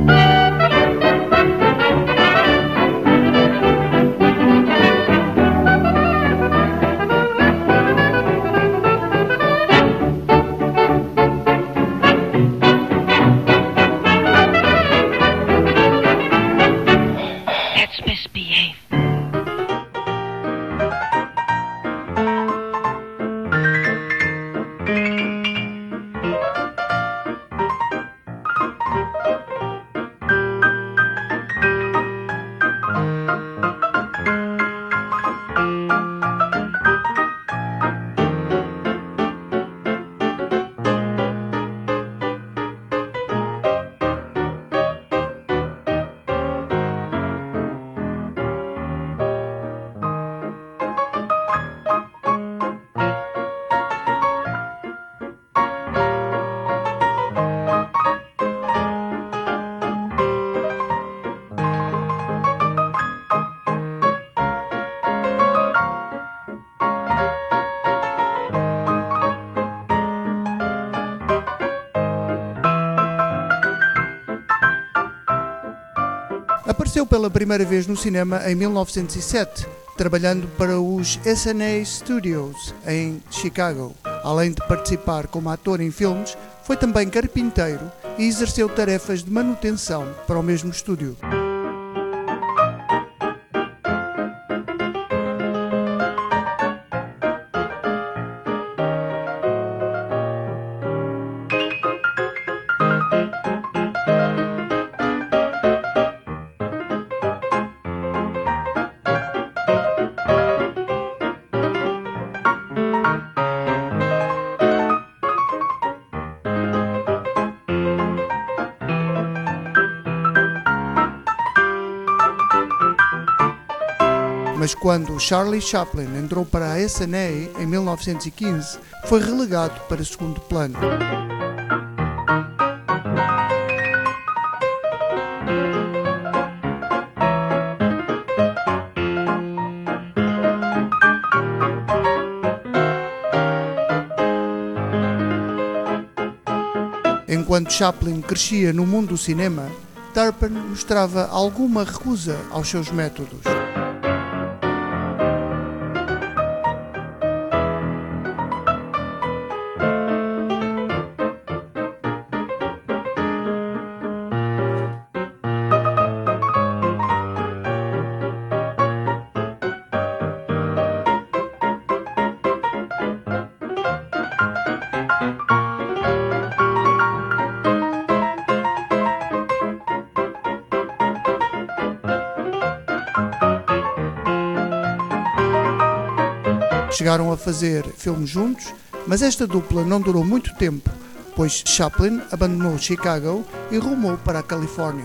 Let's misbehave. Apareceu pela primeira vez no cinema em 1907, trabalhando para os S&A Studios em Chicago. Além de participar como ator em filmes, foi também carpinteiro e exerceu tarefas de manutenção para o mesmo estúdio. Mas quando Charlie Chaplin entrou para a S&A em 1915, foi relegado para segundo plano. Enquanto Chaplin crescia no mundo do cinema, Turpin mostrava alguma recusa aos seus métodos. Chegaram a fazer filmes juntos, mas esta dupla não durou muito tempo, pois Chaplin abandonou Chicago e rumou para a Califórnia.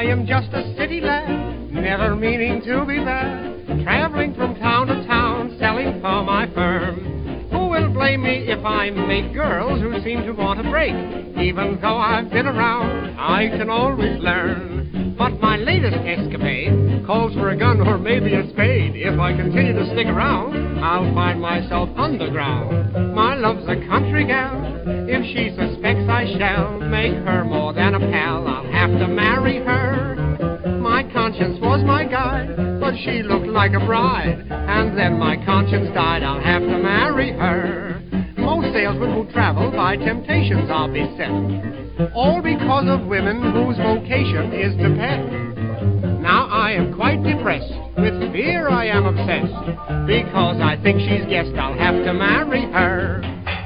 am just a city lad, never meaning to be bad, traveling from town to town, selling for my firm. Who will blame me if I make girls who seem to want a break? Even though I've been around, I can always learn. But my latest escapade calls for a gun or maybe a spade. If I continue to stick around, I'll find myself underground. My love's a country gal. If she suspects I shall make her more than a pal, I'll have to marry her. My conscience was my guide, but she looked like a bride, and then my conscience died. I'll have to marry her. Most salesmen who travel by temptations are beset, all because of women whose vocation is to pet. Now I am quite depressed, with fear I am obsessed, because I think she's guessed I'll have to marry her.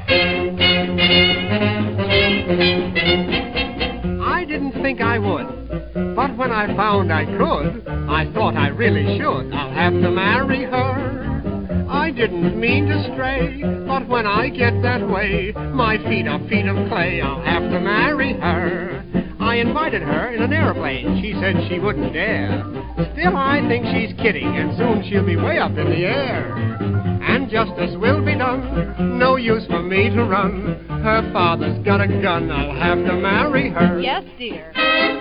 I didn't think I would, but when I found I could, I thought I really should. I'll have to marry her. I didn't mean to stray, but when I get that way, my feet are feet of clay. I'll have to marry her. I invited her in an airplane. She said she wouldn't dare. Still, I think she's kidding, and soon she'll be way up in the air. And justice will be done. No use for me to run. Her father's got a gun. I'll have to marry her. Yes, dear.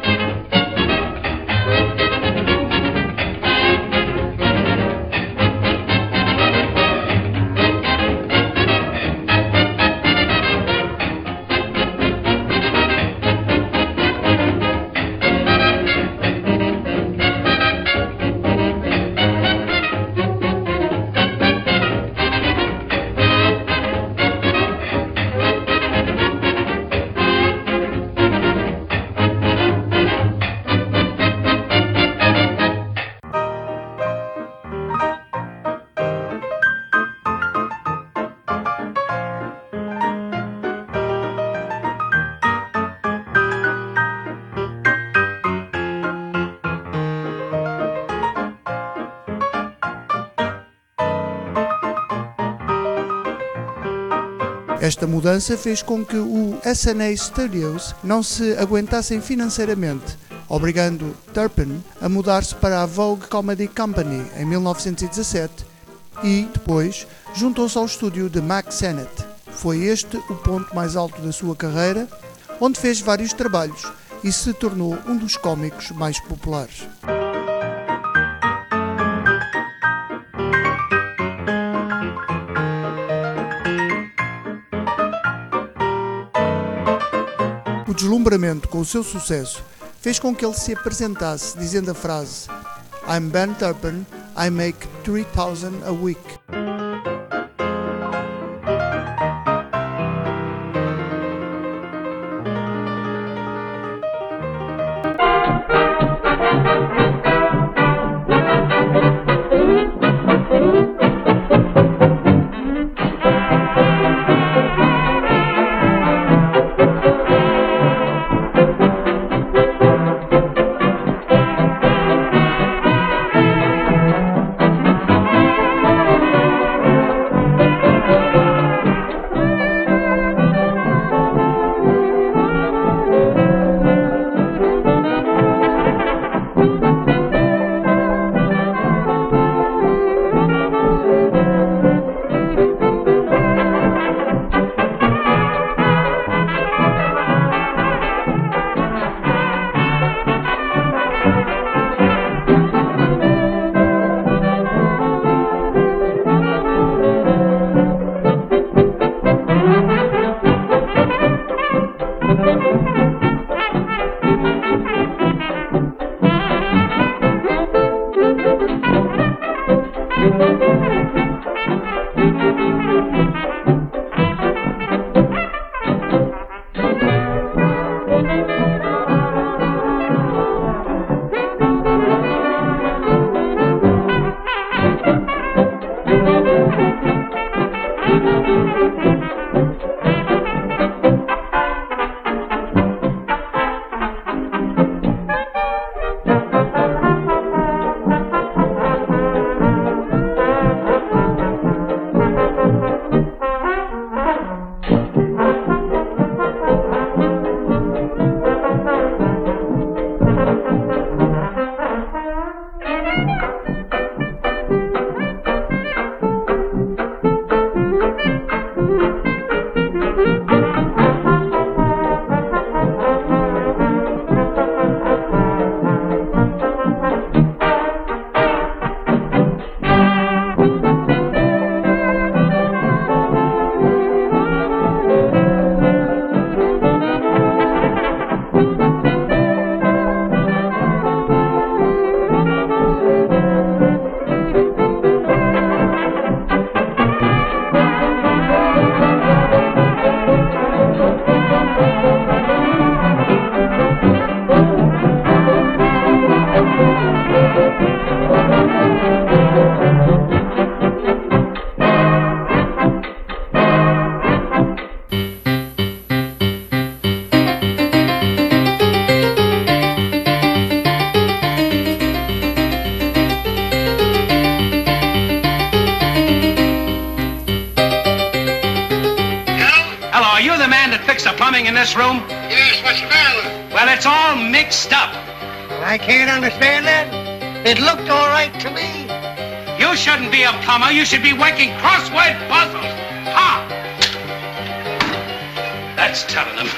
Esta mudança fez com que o S&A Studios não se aguentassem financeiramente, obrigando Turpin a mudar-se para a Vogue Comedy Company em 1917 e, depois, juntou-se ao estúdio de Mack Sennett. Foi este o ponto mais alto da sua carreira, onde fez vários trabalhos e se tornou um dos cómicos mais populares. O deslumbramento com o seu sucesso fez com que ele se apresentasse dizendo a frase "I'm Ben Turpin, I make 3,000 a week". this room? Yes, what's the matter? Well, it's all mixed up. I can't understand that. It looked all right to me. You shouldn't be a plumber. You should be working crossword puzzles. Ha! That's telling them.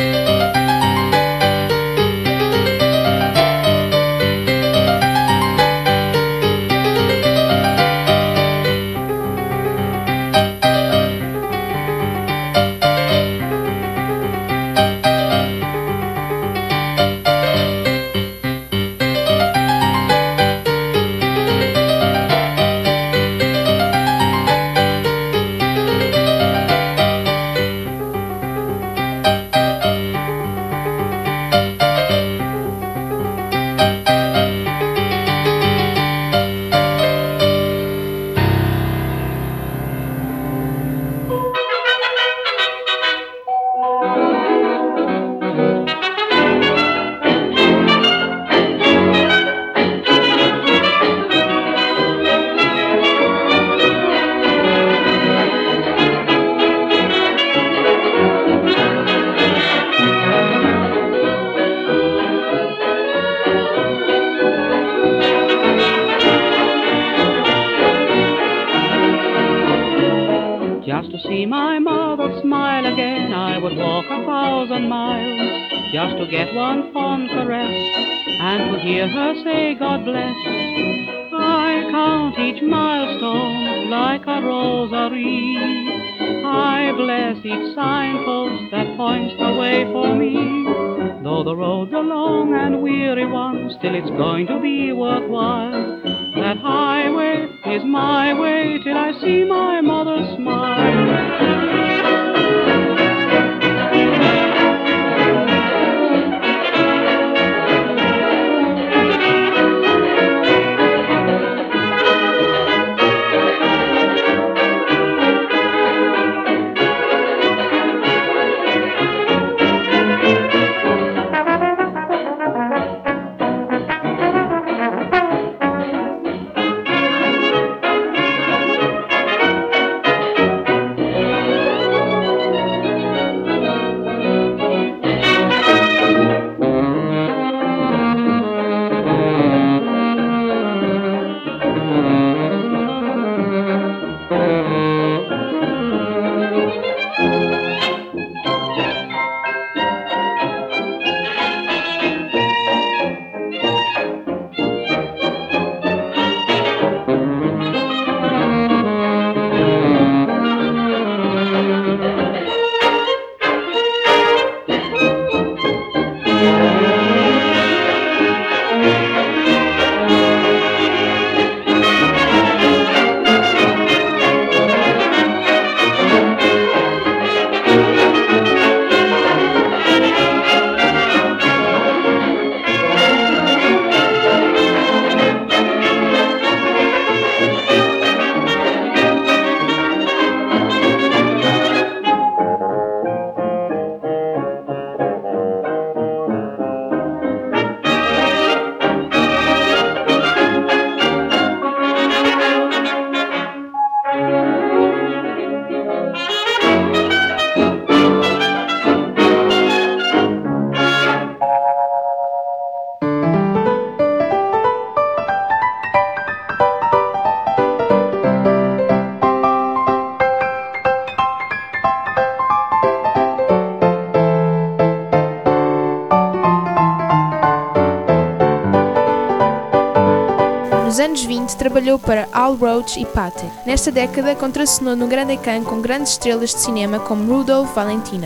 Just to see my mother smile again, I would walk 1,000 miles, just to get one fond caress, and to hear her say, God bless. I count each milestone like a rosary. I bless each signpost that points the way for me. Though the road's a long and weary one, still it's going to be worthwhile. That highway is my way till I see my mother smile. Nos anos 20, trabalhou para Al Roach e Pathé. Nesta década, contracenou no grande ecrã com grandes estrelas de cinema como Rudolph Valentino.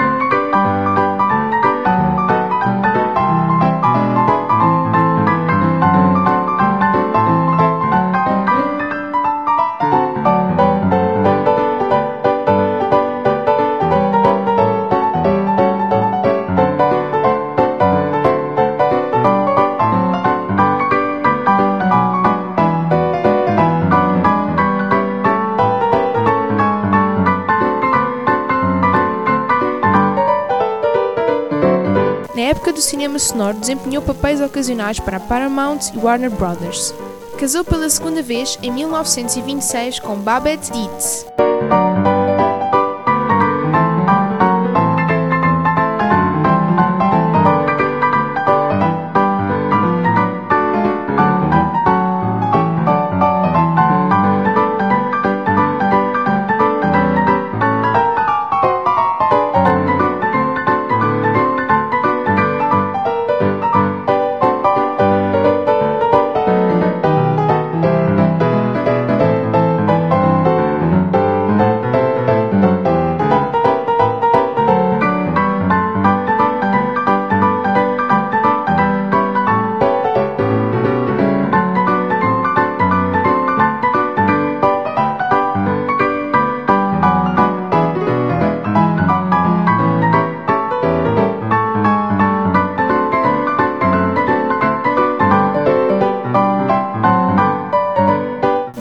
Na época do cinema sonoro, desempenhou papéis ocasionais para a Paramount e Warner Brothers. Casou pela segunda vez em 1926 com Babette Dietz.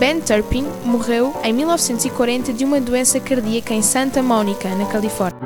Ben Turpin morreu em 1940 de uma doença cardíaca em Santa Monica, na Califórnia.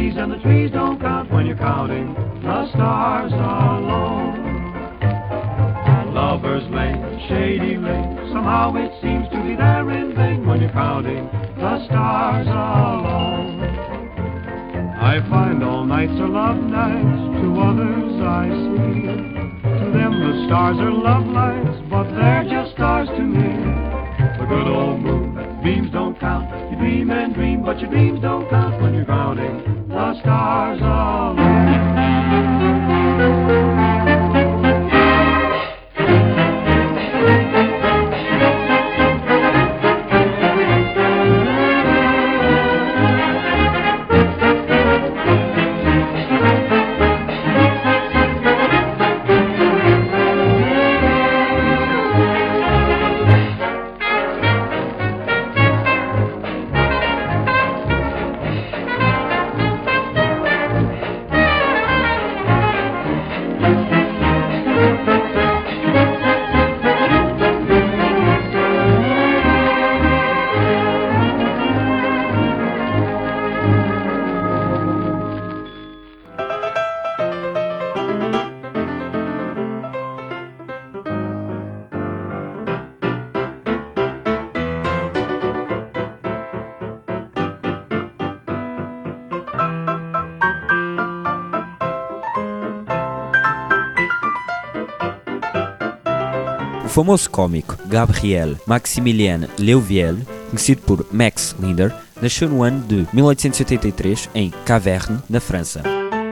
trees, and the trees don't count when you're counting the stars alone. Lover's Lane, Shady Lane, somehow it seems to be there in vain when you're counting the stars alone. I find all nights are love nights, to others I see. To them the stars are love lights, but they're just stars to me. The good old moon, dreams don't count. You dream and dream, but your dreams don't count when you're counting the stars alone. O famoso cómico Gabriel Maximilien Leuviel, conhecido por Max Linder, nasceu no ano de 1883 em Caverne, na França.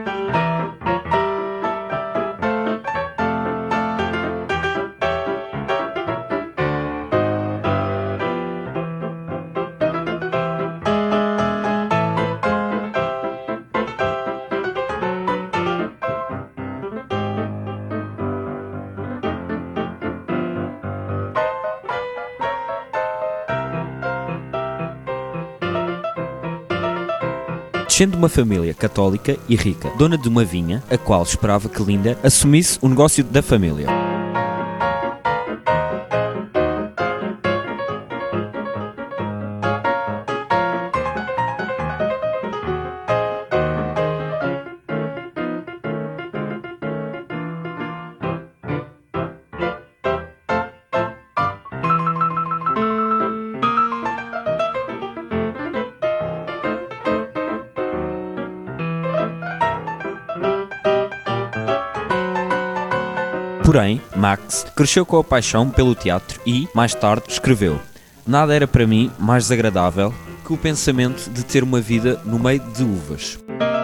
Sendo uma família católica e rica, dona de uma vinha, a qual esperava que Linder assumisse o negócio da família. Porém, Max cresceu com a paixão pelo teatro e, mais tarde, escreveu: "Nada era para mim mais desagradável que o pensamento de ter uma vida no meio de uvas."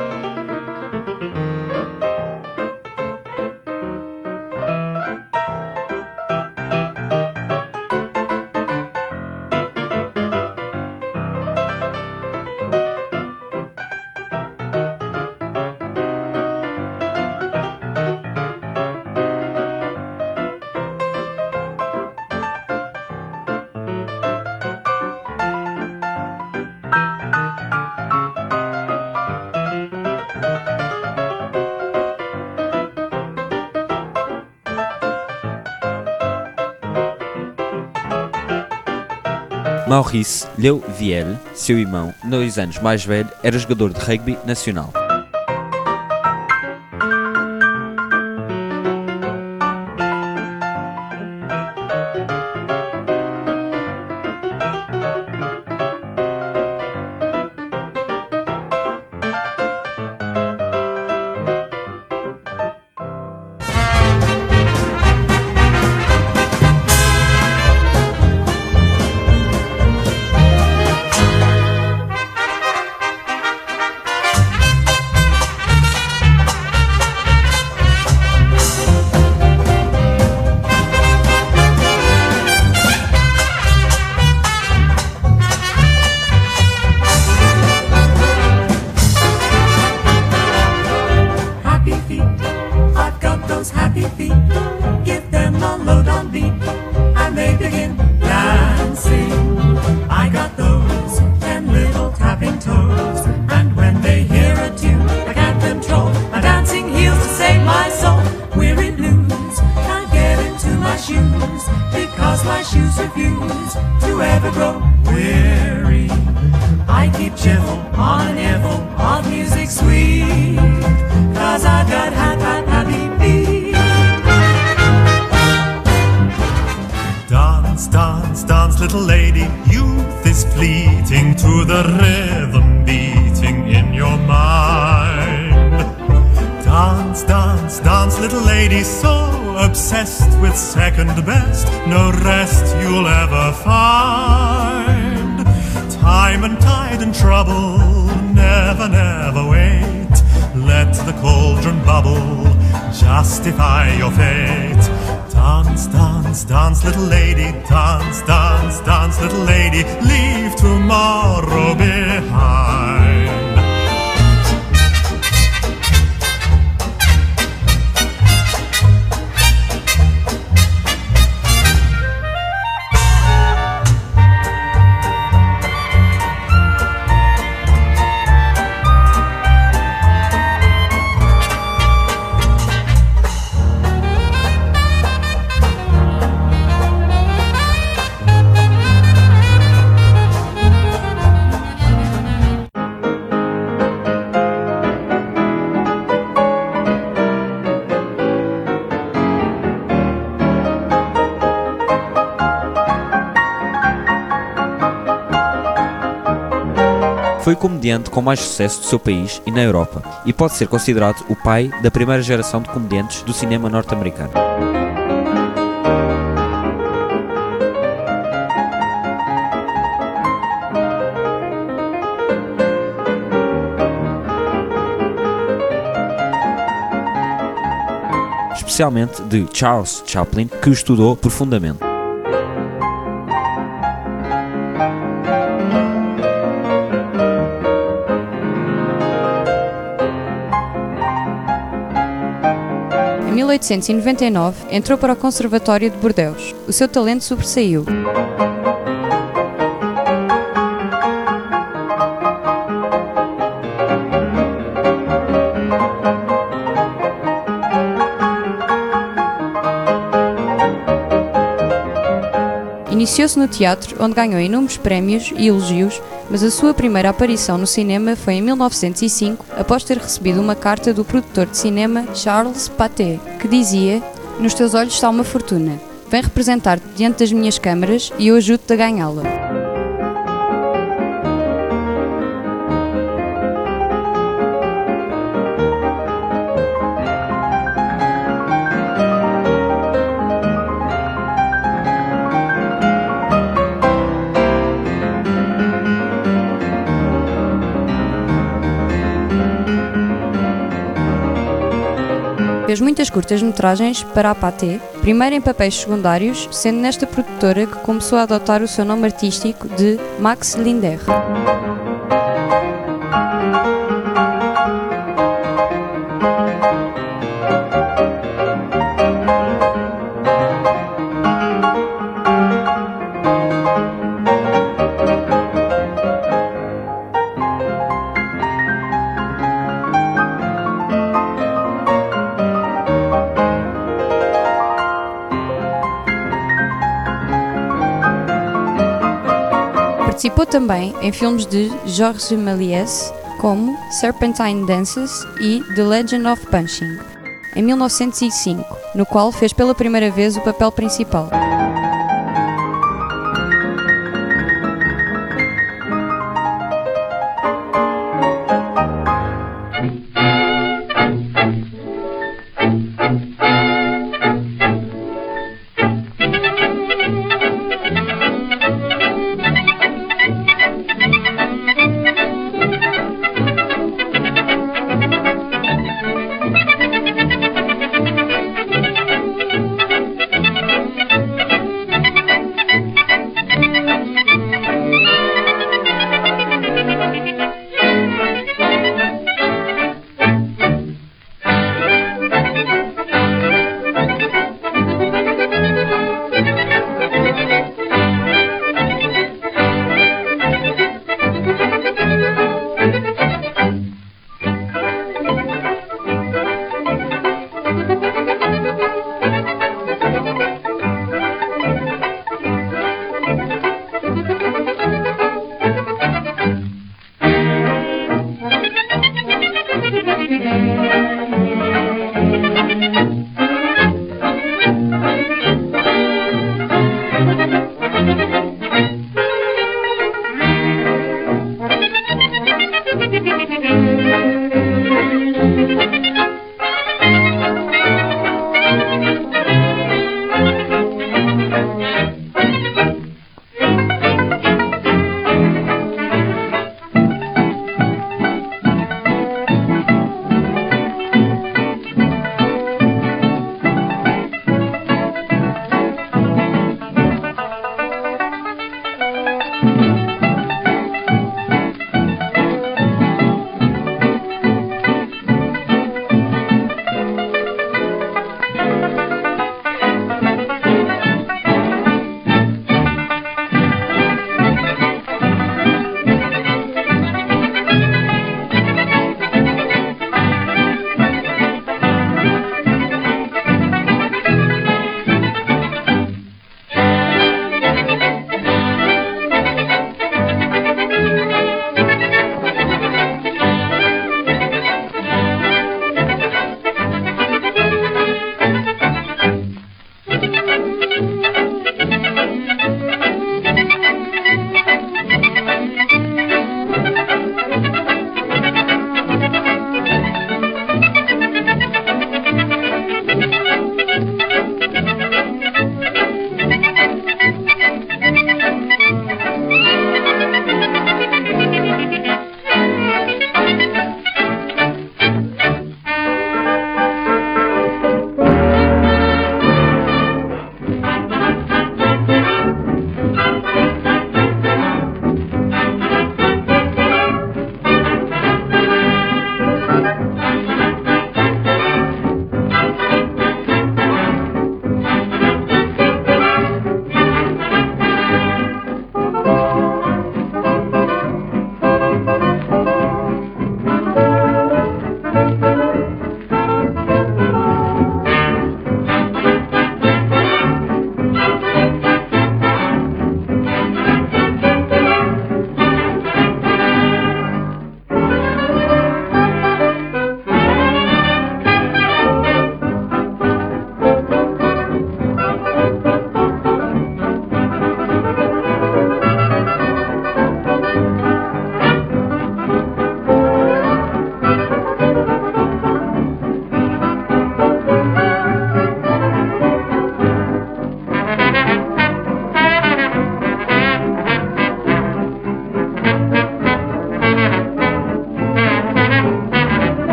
Maurice Leuviel, seu irmão, 2 anos mais velho, era jogador de rugby nacional. Because my shoes refuse to ever grow weary, I keep cheerful on an earful of music. music sweet, 'cause I got happy feet. Dance, dance, dance, little lady, youth is fleeting to the rhythm beating in your mind. Dance, dance, dance, little lady, so obsessed with second best, no rest you'll ever find. Time and tide and trouble, never, never wait. Let the cauldron bubble, justify your fate. Dance, dance, dance, little lady, dance, dance, dance, little lady, leave tomorrow behind. Foi o comediante com mais sucesso do seu país e na Europa, e pode ser considerado o pai da primeira geração de comediantes do cinema norte-americano. Especialmente de Charles Chaplin, que o estudou profundamente. Em 1899, entrou para o Conservatório de Bordeaux. O seu talento sobressaiu. Iniciou-se no teatro, onde ganhou inúmeros prémios e elogios, mas a sua primeira aparição no cinema foi em 1905, após ter recebido uma carta do produtor de cinema Charles Pathé, que dizia: "Nos teus olhos está uma fortuna. Vem representar-te diante das minhas câmaras e eu ajudo-te a ganhá-la." Fez muitas curtas-metragens para a Pathé, primeiro em papéis secundários, sendo nesta produtora que começou a adotar o seu nome artístico de Max Linder. Participou também em filmes de Georges Méliès, como Serpentine Dances e The Legend of Punching, em 1905, no qual fez pela primeira vez o papel principal.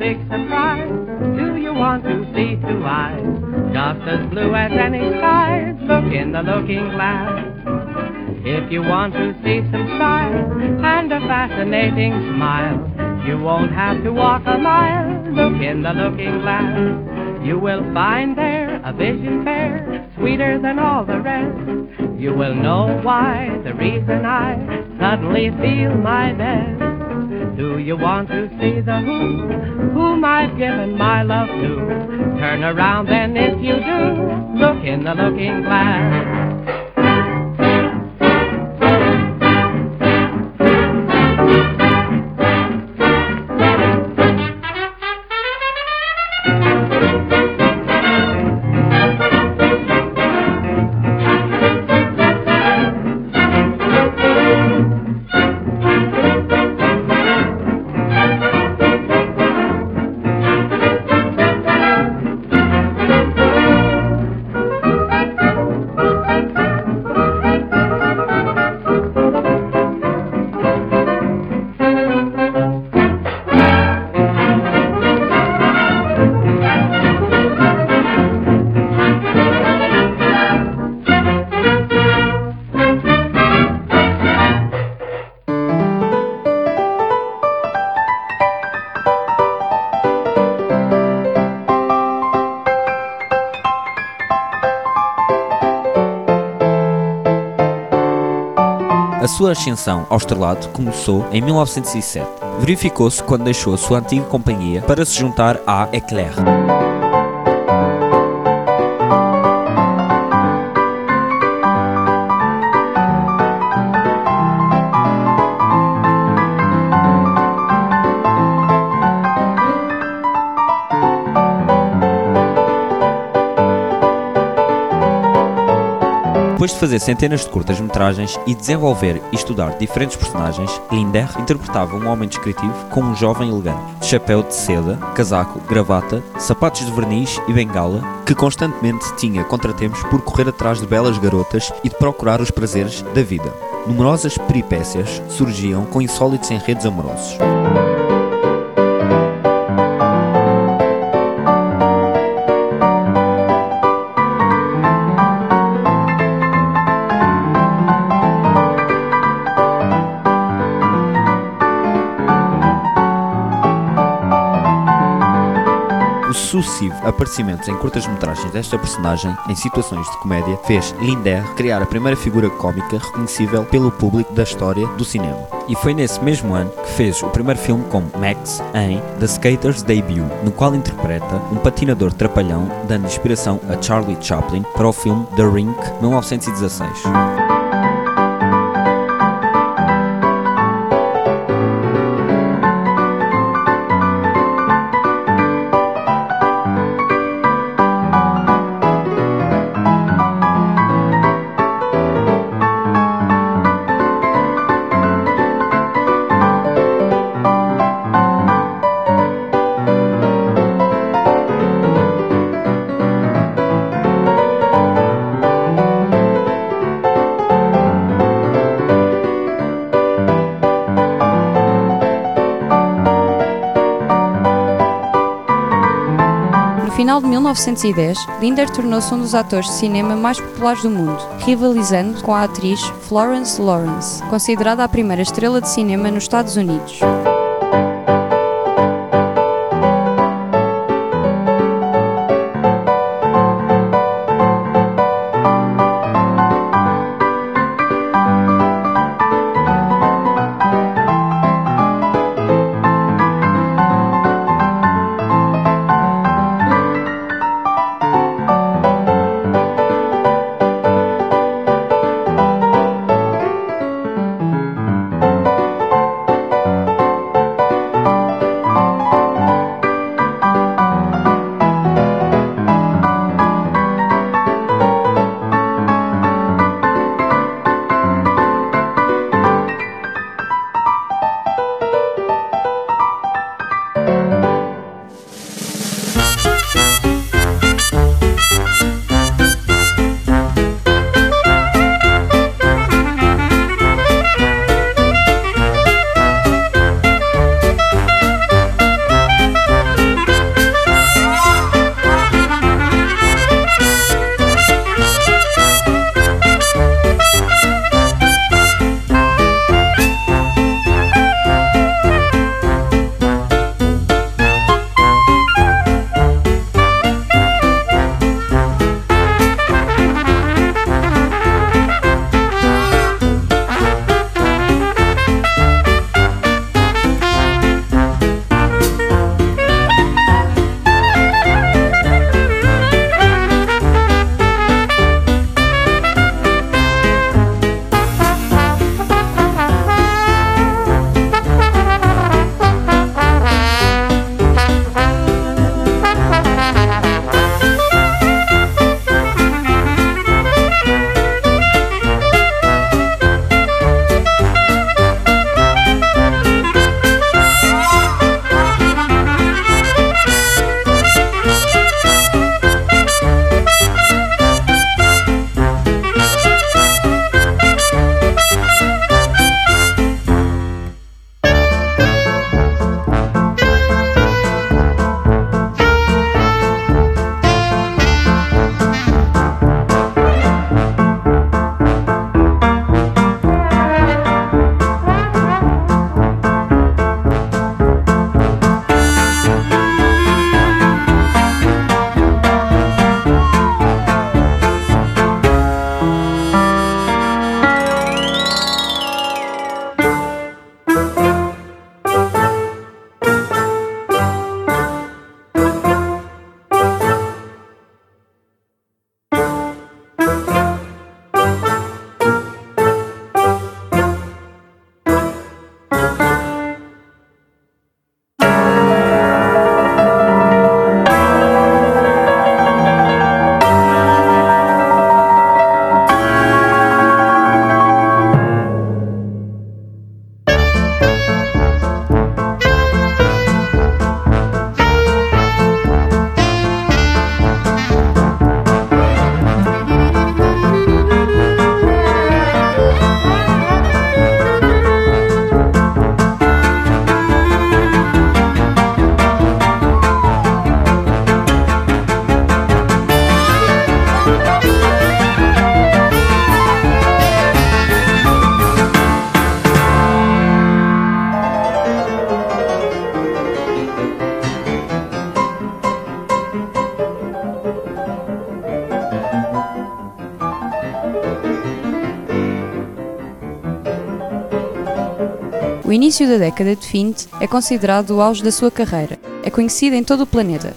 big surprise. Do you want to see two eyes just as blue as any skies? Look in the looking glass. If you want to see some style and a fascinating smile, you won't have to walk a mile. Look in the looking glass. You will find there a vision fair, sweeter than all the rest. You will know why, the reason I suddenly feel my best. Do you want to see the whom I've given my love to? Turn around then if you do, look in the looking glass. A sua ascensão ao estrelado começou em 1907. Verificou-se quando deixou a sua antiga companhia para se juntar à Eclair. Depois de fazer centenas de curtas-metragens e desenvolver e estudar diferentes personagens, Linder interpretava um homem descritivo como um jovem elegante, de chapéu de seda, casaco, gravata, sapatos de verniz e bengala, que constantemente tinha contratempos por correr atrás de belas garotas e de procurar os prazeres da vida. Numerosas peripécias surgiam com insólitos enredos amorosos. Sucessivo aparecimentos em curtas-metragens desta personagem em situações de comédia fez Linder criar a primeira figura cómica reconhecível pelo público da história do cinema. E foi nesse mesmo ano que fez o primeiro filme como Max em The Skater's Debut, no qual interpreta um patinador trapalhão, dando inspiração a Charlie Chaplin para o filme The Rink, 1916. No final de 1910, Linder tornou-se um dos atores de cinema mais populares do mundo, rivalizando com a atriz Florence Lawrence, considerada a primeira estrela de cinema nos Estados Unidos. O início da década de 20 é considerado o auge da sua carreira. É conhecida em todo o planeta.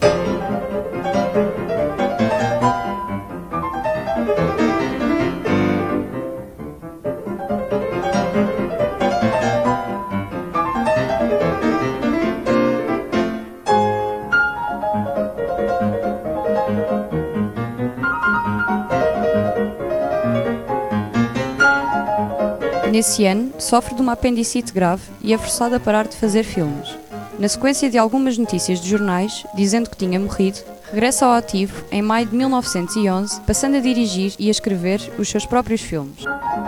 Nesse ano, sofre de uma apendicite grave e é forçada a parar de fazer filmes. Na sequência de algumas notícias de jornais, dizendo que tinha morrido, regressa ao ativo em maio de 1911, passando a dirigir e a escrever os seus próprios filmes.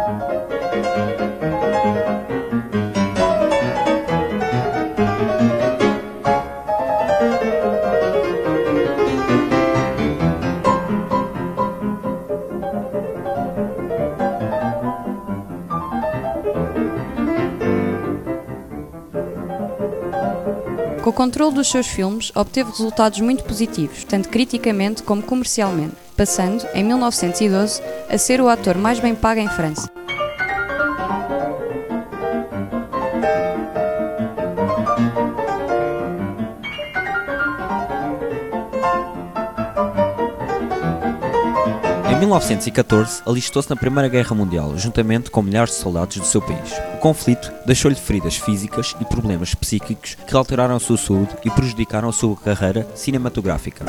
Com o controle dos seus filmes, obteve resultados muito positivos, tanto criticamente como comercialmente, passando, em 1912, a ser o ator mais bem pago em França. Em 1914, alistou-se na Primeira Guerra Mundial, juntamente com milhares de soldados do seu país. O conflito deixou-lhe feridas físicas e problemas psíquicos que alteraram a sua saúde e prejudicaram a sua carreira cinematográfica.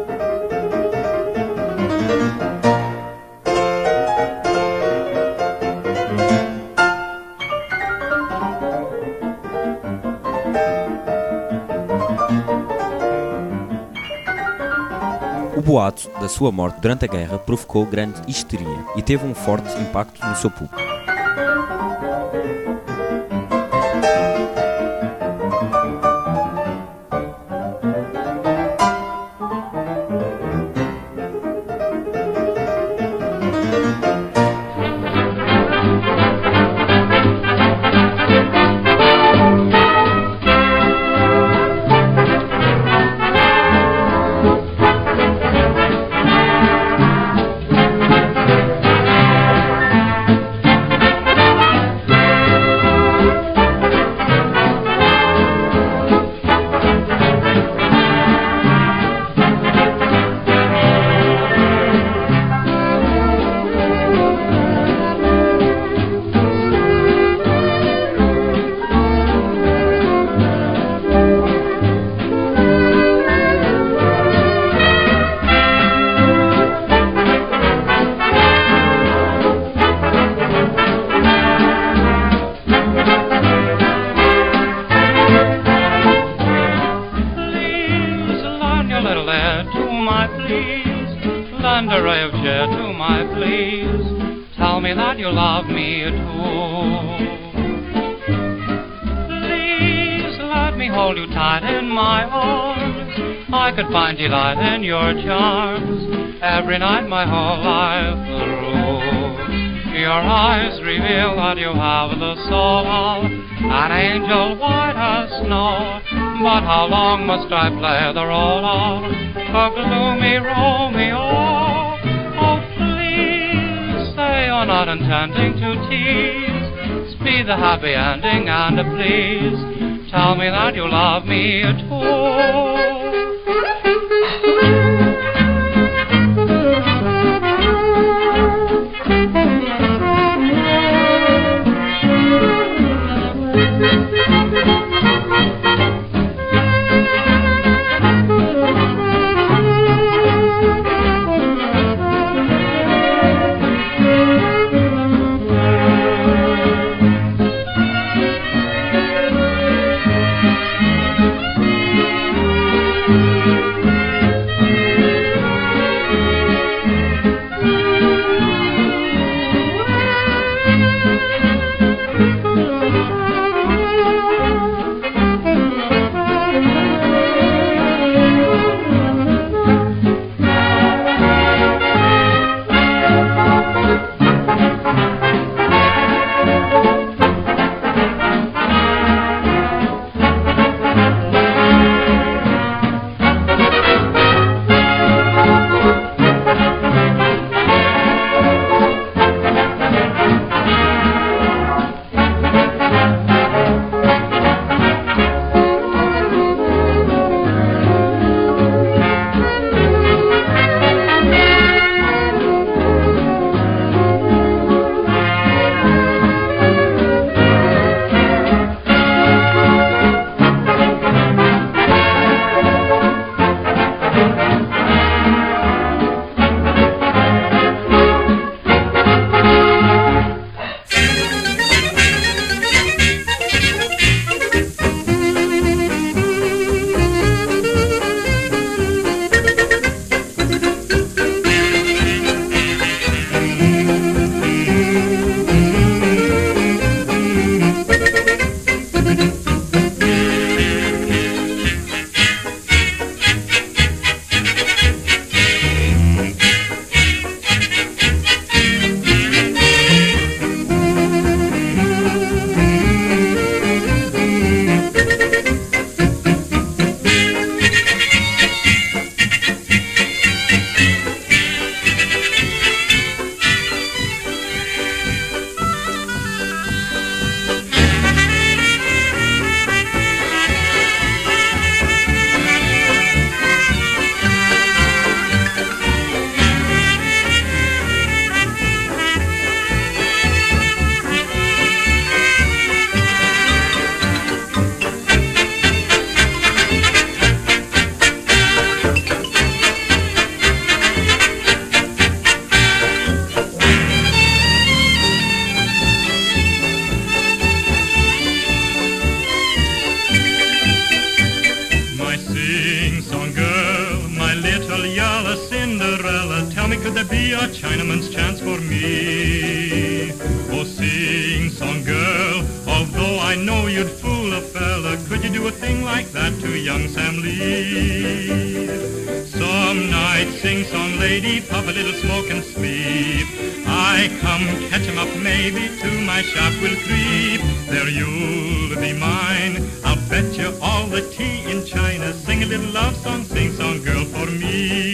O boato da sua morte durante a guerra provocou grande histeria e teve um forte impacto no seu público. Lend a ray of cheer to my pleas. Tell me that you love me too. Please let me hold you tight in my arms. I could find delight in your charms every night my whole life through. Your eyes reveal that you have the soul of an angel white as snow. But how long must I play the role of a gloomy Romeo? Oh, please say you're not intending to tease. Speed the happy ending and please tell me that you love me too. could there be a Chinaman's chance for me? Oh, sing-song girl, although I know you'd fool a fella, could you do a thing like that to young Sam Lee? Some night, sing-song lady, puff a little smoke and sleep. I come catch him up, maybe to my shop will creep. There you'll be mine, I'll bet you all the tea in China. Sing a little love song, sing-song girl, for me.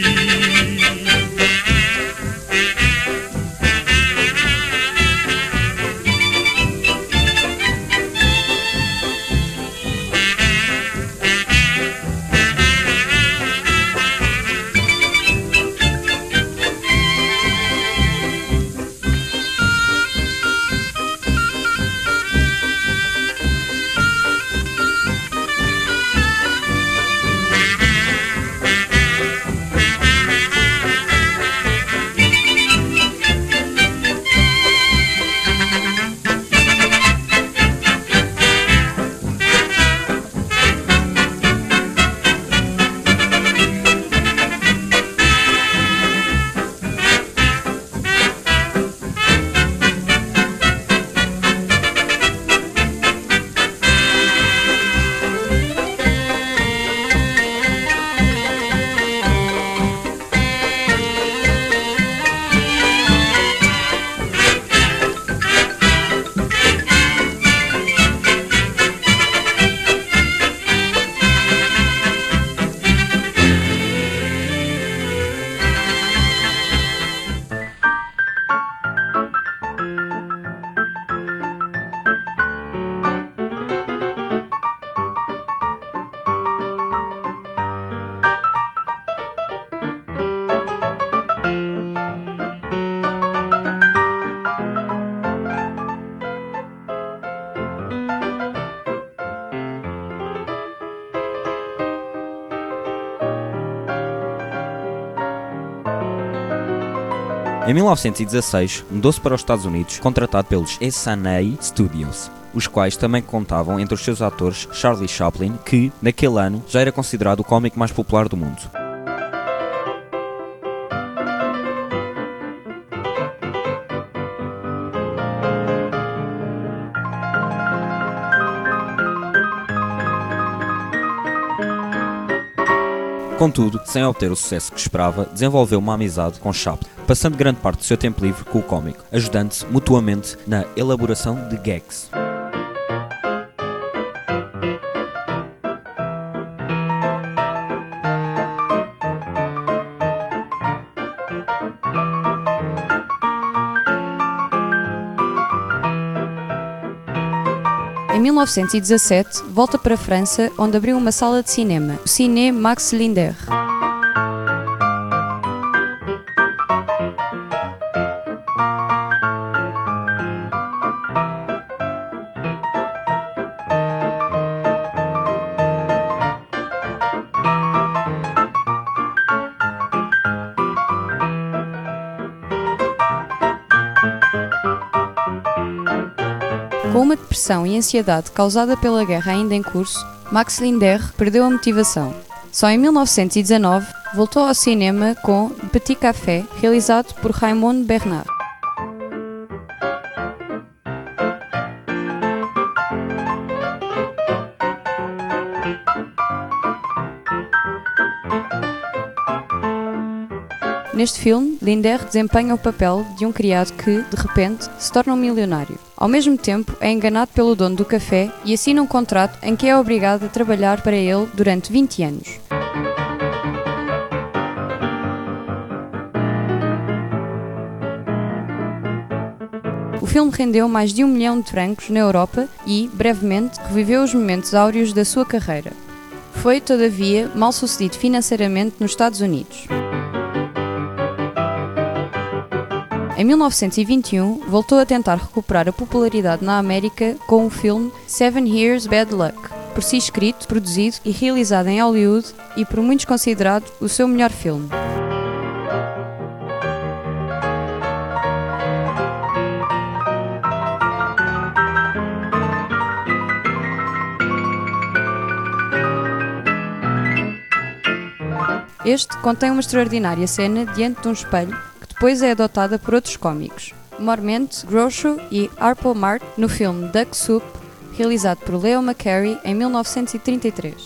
Em 1916, mudou-se para os Estados Unidos, contratado pelos SNA Studios, os quais também contavam entre os seus atores Charlie Chaplin, que, naquele ano, já era considerado o cómico mais popular do mundo. Contudo, sem obter o sucesso que esperava, desenvolveu uma amizade com Chaplin, passando grande parte do seu tempo livre com o cómico, ajudando-se mutuamente na elaboração de gags. Em 1917, volta para a França, onde abriu uma sala de cinema, o Ciné Max Linder. Com uma depressão e ansiedade causada pela guerra ainda em curso, Max Linder perdeu a motivação. Só em 1919 voltou ao cinema com Petit Café, realizado por Raymond Bernard. Neste filme, Linder desempenha o papel de um criado que, de repente, se torna um milionário. Ao mesmo tempo, é enganado pelo dono do café e assina um contrato em que é obrigado a trabalhar para ele durante 20 anos. O filme rendeu mais de 1 milhão de francos na Europa e, brevemente, reviveu os momentos áureos da sua carreira. Foi, todavia, mal sucedido financeiramente nos Estados Unidos. Em 1921, voltou a tentar recuperar a popularidade na América com o filme 7 Years Bad Luck, por si escrito, produzido e realizado em Hollywood e por muitos considerado o seu melhor filme. Este contém uma extraordinária cena diante de um espelho depois é adotada por outros cómicos, Mormont, Groucho e Harpo Marx no filme Duck Soup, realizado por Leo McCarey em 1933.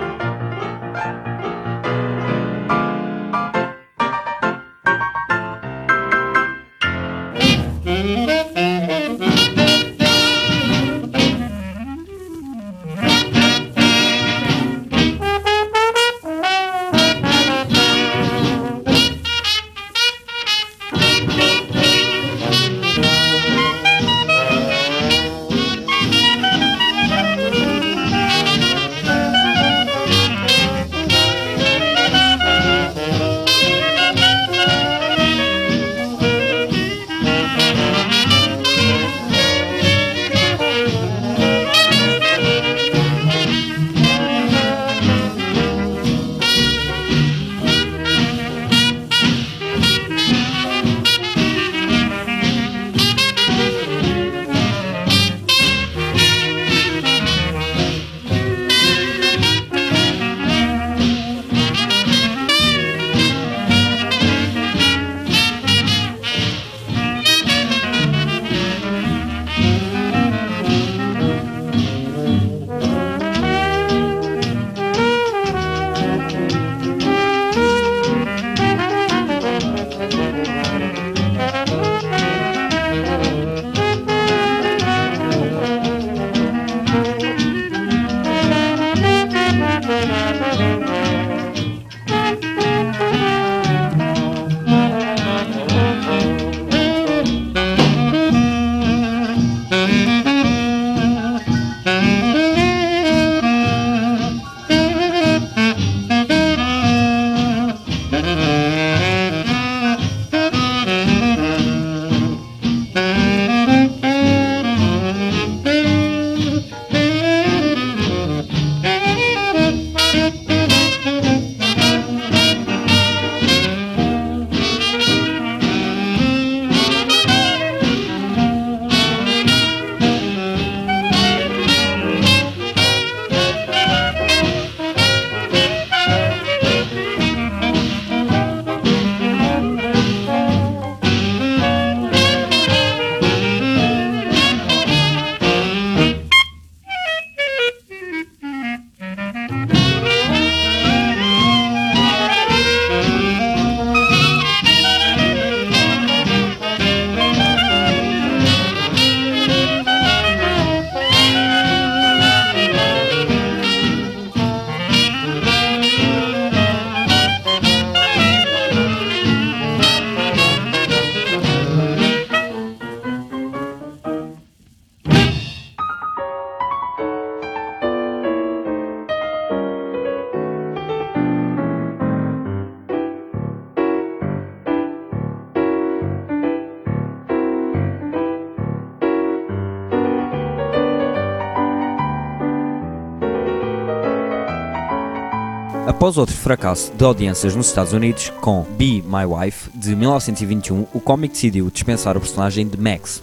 Após outro fracasso de audiências nos Estados Unidos com Be My Wife, de 1921, o cómic decidiu dispensar o personagem de Max.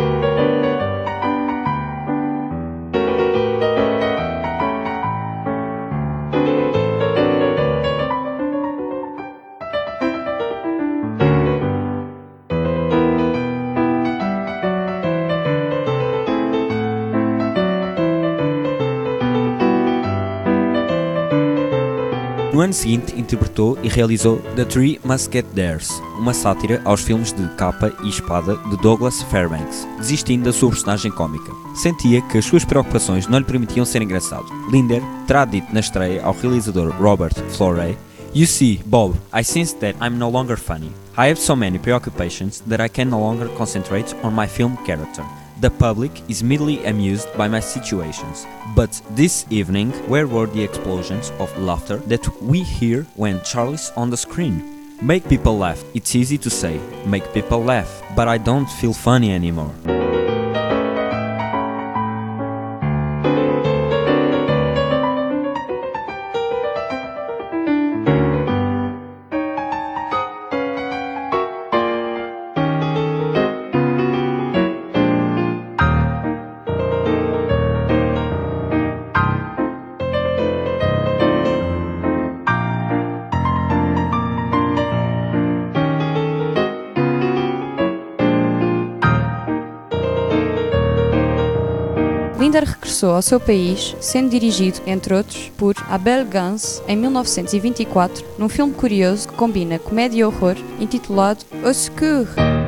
No ano seguinte, interpretou e realizou The Three Musketeers, uma sátira aos filmes de capa e espada de Douglas Fairbanks, desistindo da sua personagem cómica. Sentia que as suas preocupações não lhe permitiam ser engraçado. Linder terá dito na estreia ao realizador Robert Florey: "You see, Bob, I sense that I'm no longer funny. I have so many preoccupations that I can no longer concentrate on my film character. The public is merely amused by my situations. But this evening, where were the explosions of laughter that we hear when Charlie's on the screen? Make people laugh. It's easy to say, make people laugh, but I don't feel funny anymore." regressou ao seu país, sendo dirigido, entre outros, por Abel Gance em 1924, num filme curioso que combina comédia e horror, intitulado Au secours!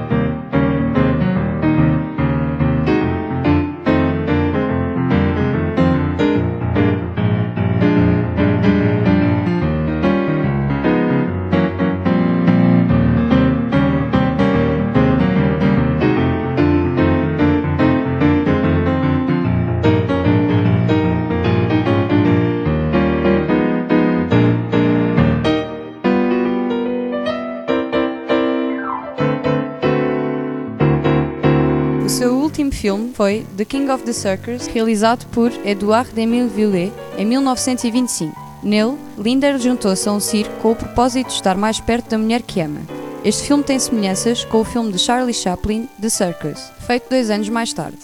O seu último filme foi The King of the Circus, realizado por Édouard-Émile Villet em 1925. Nele, Linder juntou-se a um circo com o propósito de estar mais perto da mulher que ama. Este filme tem semelhanças com o filme de Charlie Chaplin, The Circus, feito 2 anos mais tarde.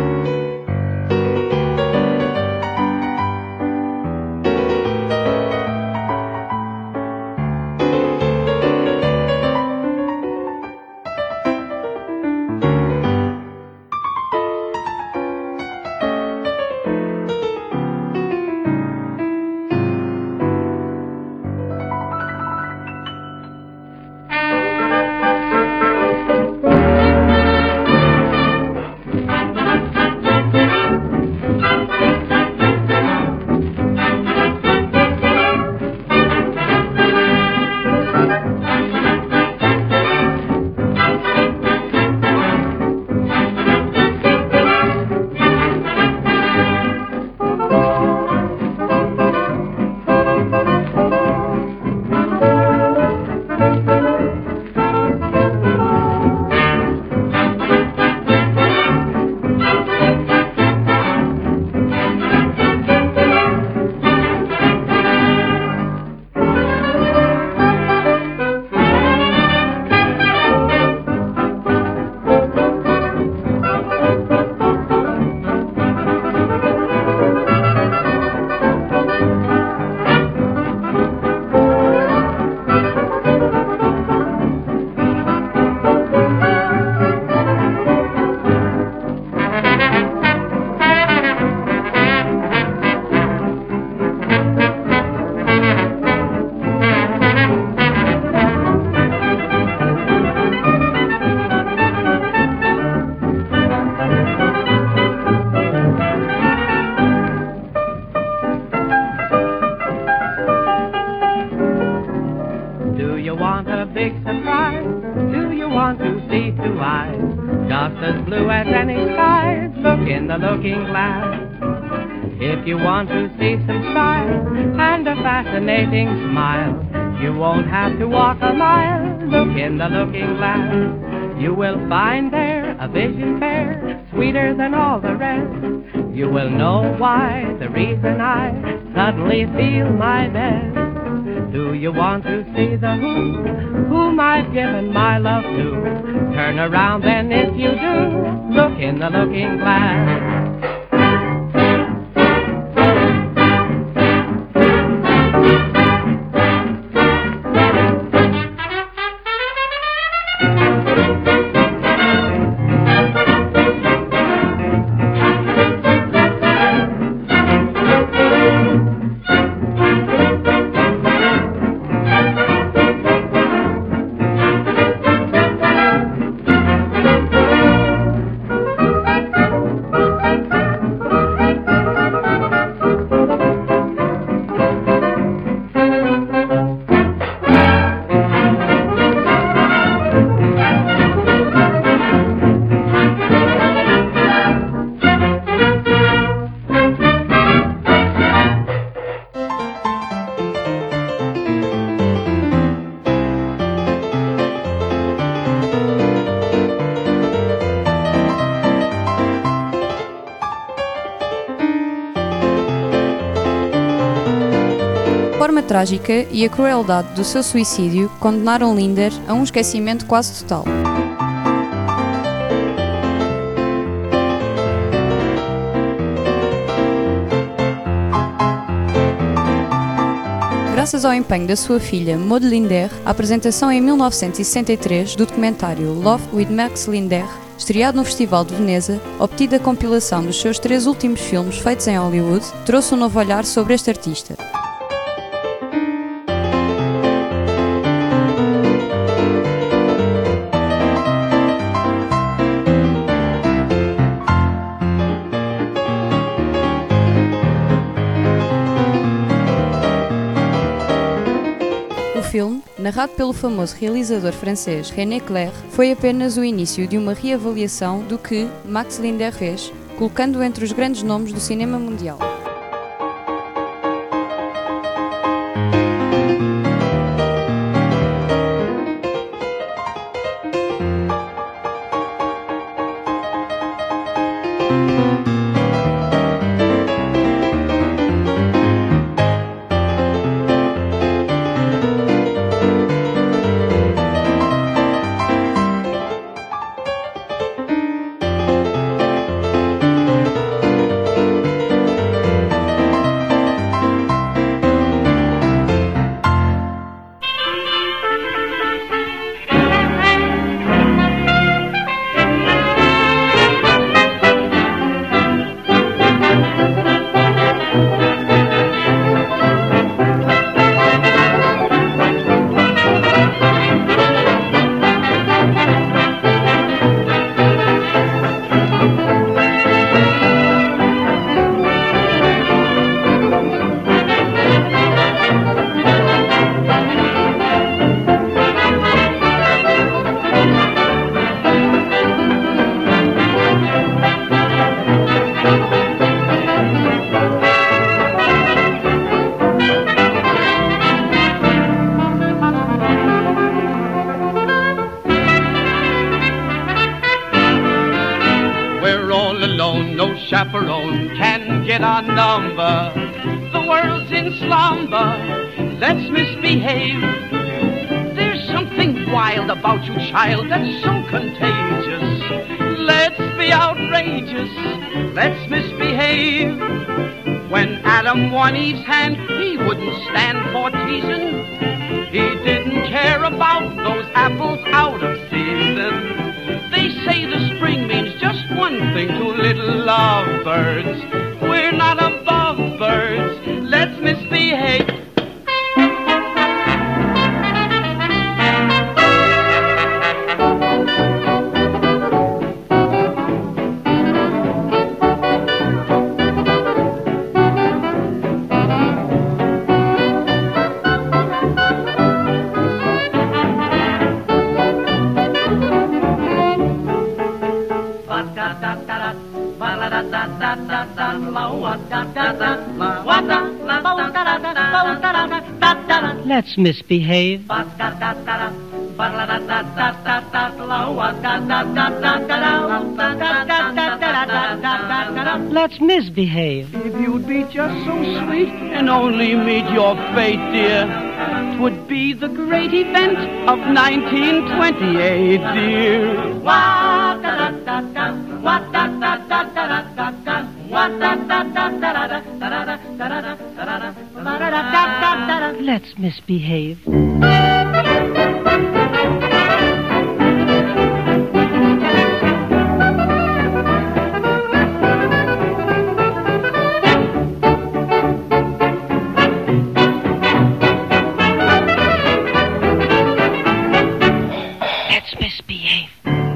big surprise. Do you want to see two eyes just as blue as any sky? Look in the looking glass. If you want to see some style and a fascinating smile, you won't have to walk a mile. Look in the looking glass. You will find there a vision fair, sweeter than all the rest. You will know why, the reason I suddenly feel my best. Do you want to see the whom I've given my love to? Turn around then if you do, look in the looking glass. A forma trágica e a crueldade do seu suicídio condenaram Linder a um esquecimento quase total. Graças ao empenho da sua filha Maud Linder, a apresentação em 1963 do documentário Love with Max Linder, estreado no Festival de Veneza, obtida a compilação dos seus 3 últimos filmes feitos em Hollywood, trouxe um novo olhar sobre este artista. O filme, narrado pelo famoso realizador francês René Clair, foi apenas o início de uma reavaliação do que Max Linder fez, colocando-o entre os grandes nomes do cinema mundial. No chaperone can get our number. The world's in slumber. Let's misbehave. There's something wild about you, child, that's so contagious. Let's be outrageous. Let's misbehave. When Adam won Eve's hand, he wouldn't stand for teasing. He didn't care about those apples out of season. They say the spring means just one thing to little lovebirds. We're not above birds. Let's misbehave. Let's misbehave. Let's misbehave. If you'd be just so sweet and only meet your fate, dear, 'twould be the great event of 1928, dear. Let's misbehave. Let's misbehave.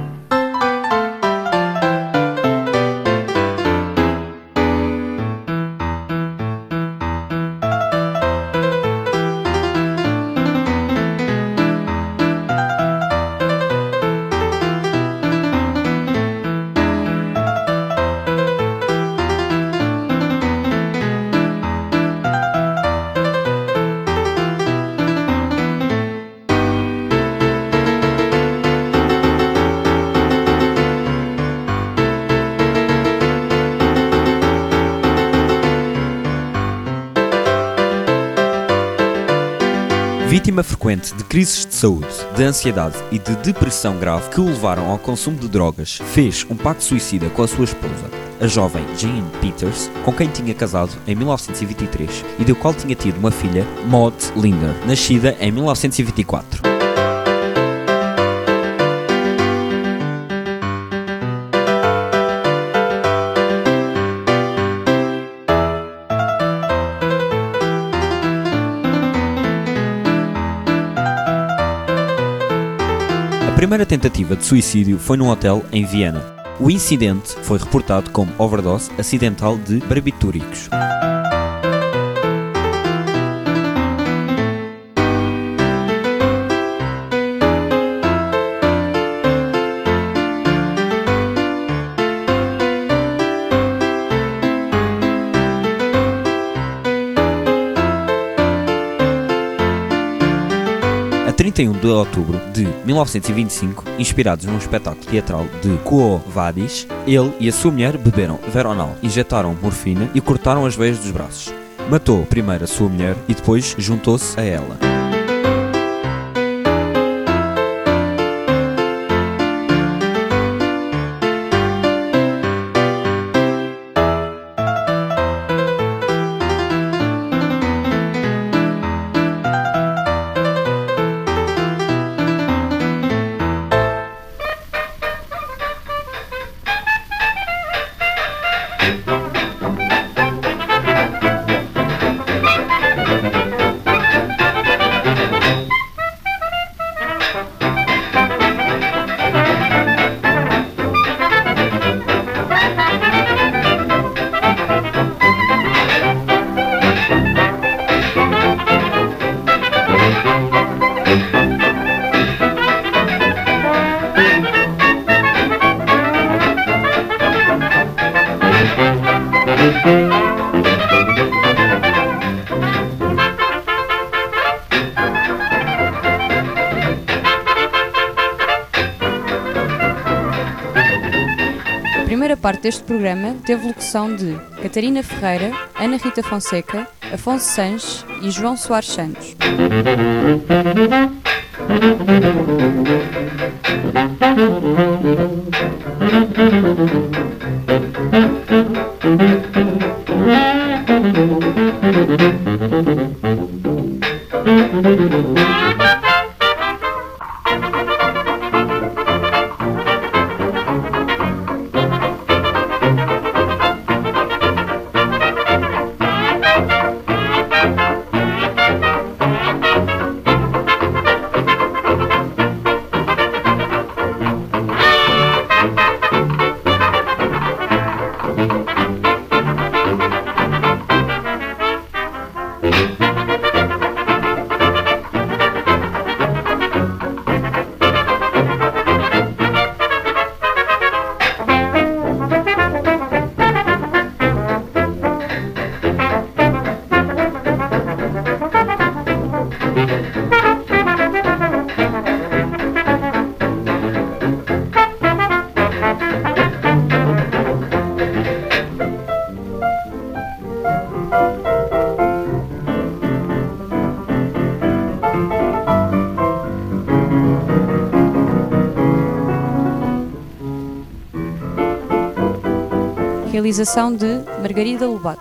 Vítima frequente de crises de saúde, de ansiedade e de depressão grave que o levaram ao consumo de drogas, fez um pacto suicida com a sua esposa. a jovem Jean Peters, com quem tinha casado em 1923 e do qual tinha tido uma filha, Maud Linder, nascida em 1924. A primeira tentativa de suicídio foi num hotel em Viena. O incidente foi reportado como overdose acidental de barbitúricos. A 31 de outubro de 1925, inspirados num espetáculo teatral de Quo Vadis, ele e a sua mulher beberam Veronal, injetaram morfina e cortaram as veias dos braços. Matou primeiro a sua mulher e depois juntou-se a ela. A primeira parte deste programa teve locução de Catarina Ferreira, Ana Rita Fonseca, Afonso Sanches e João Soares Santos. Realização de Margarida Lobato.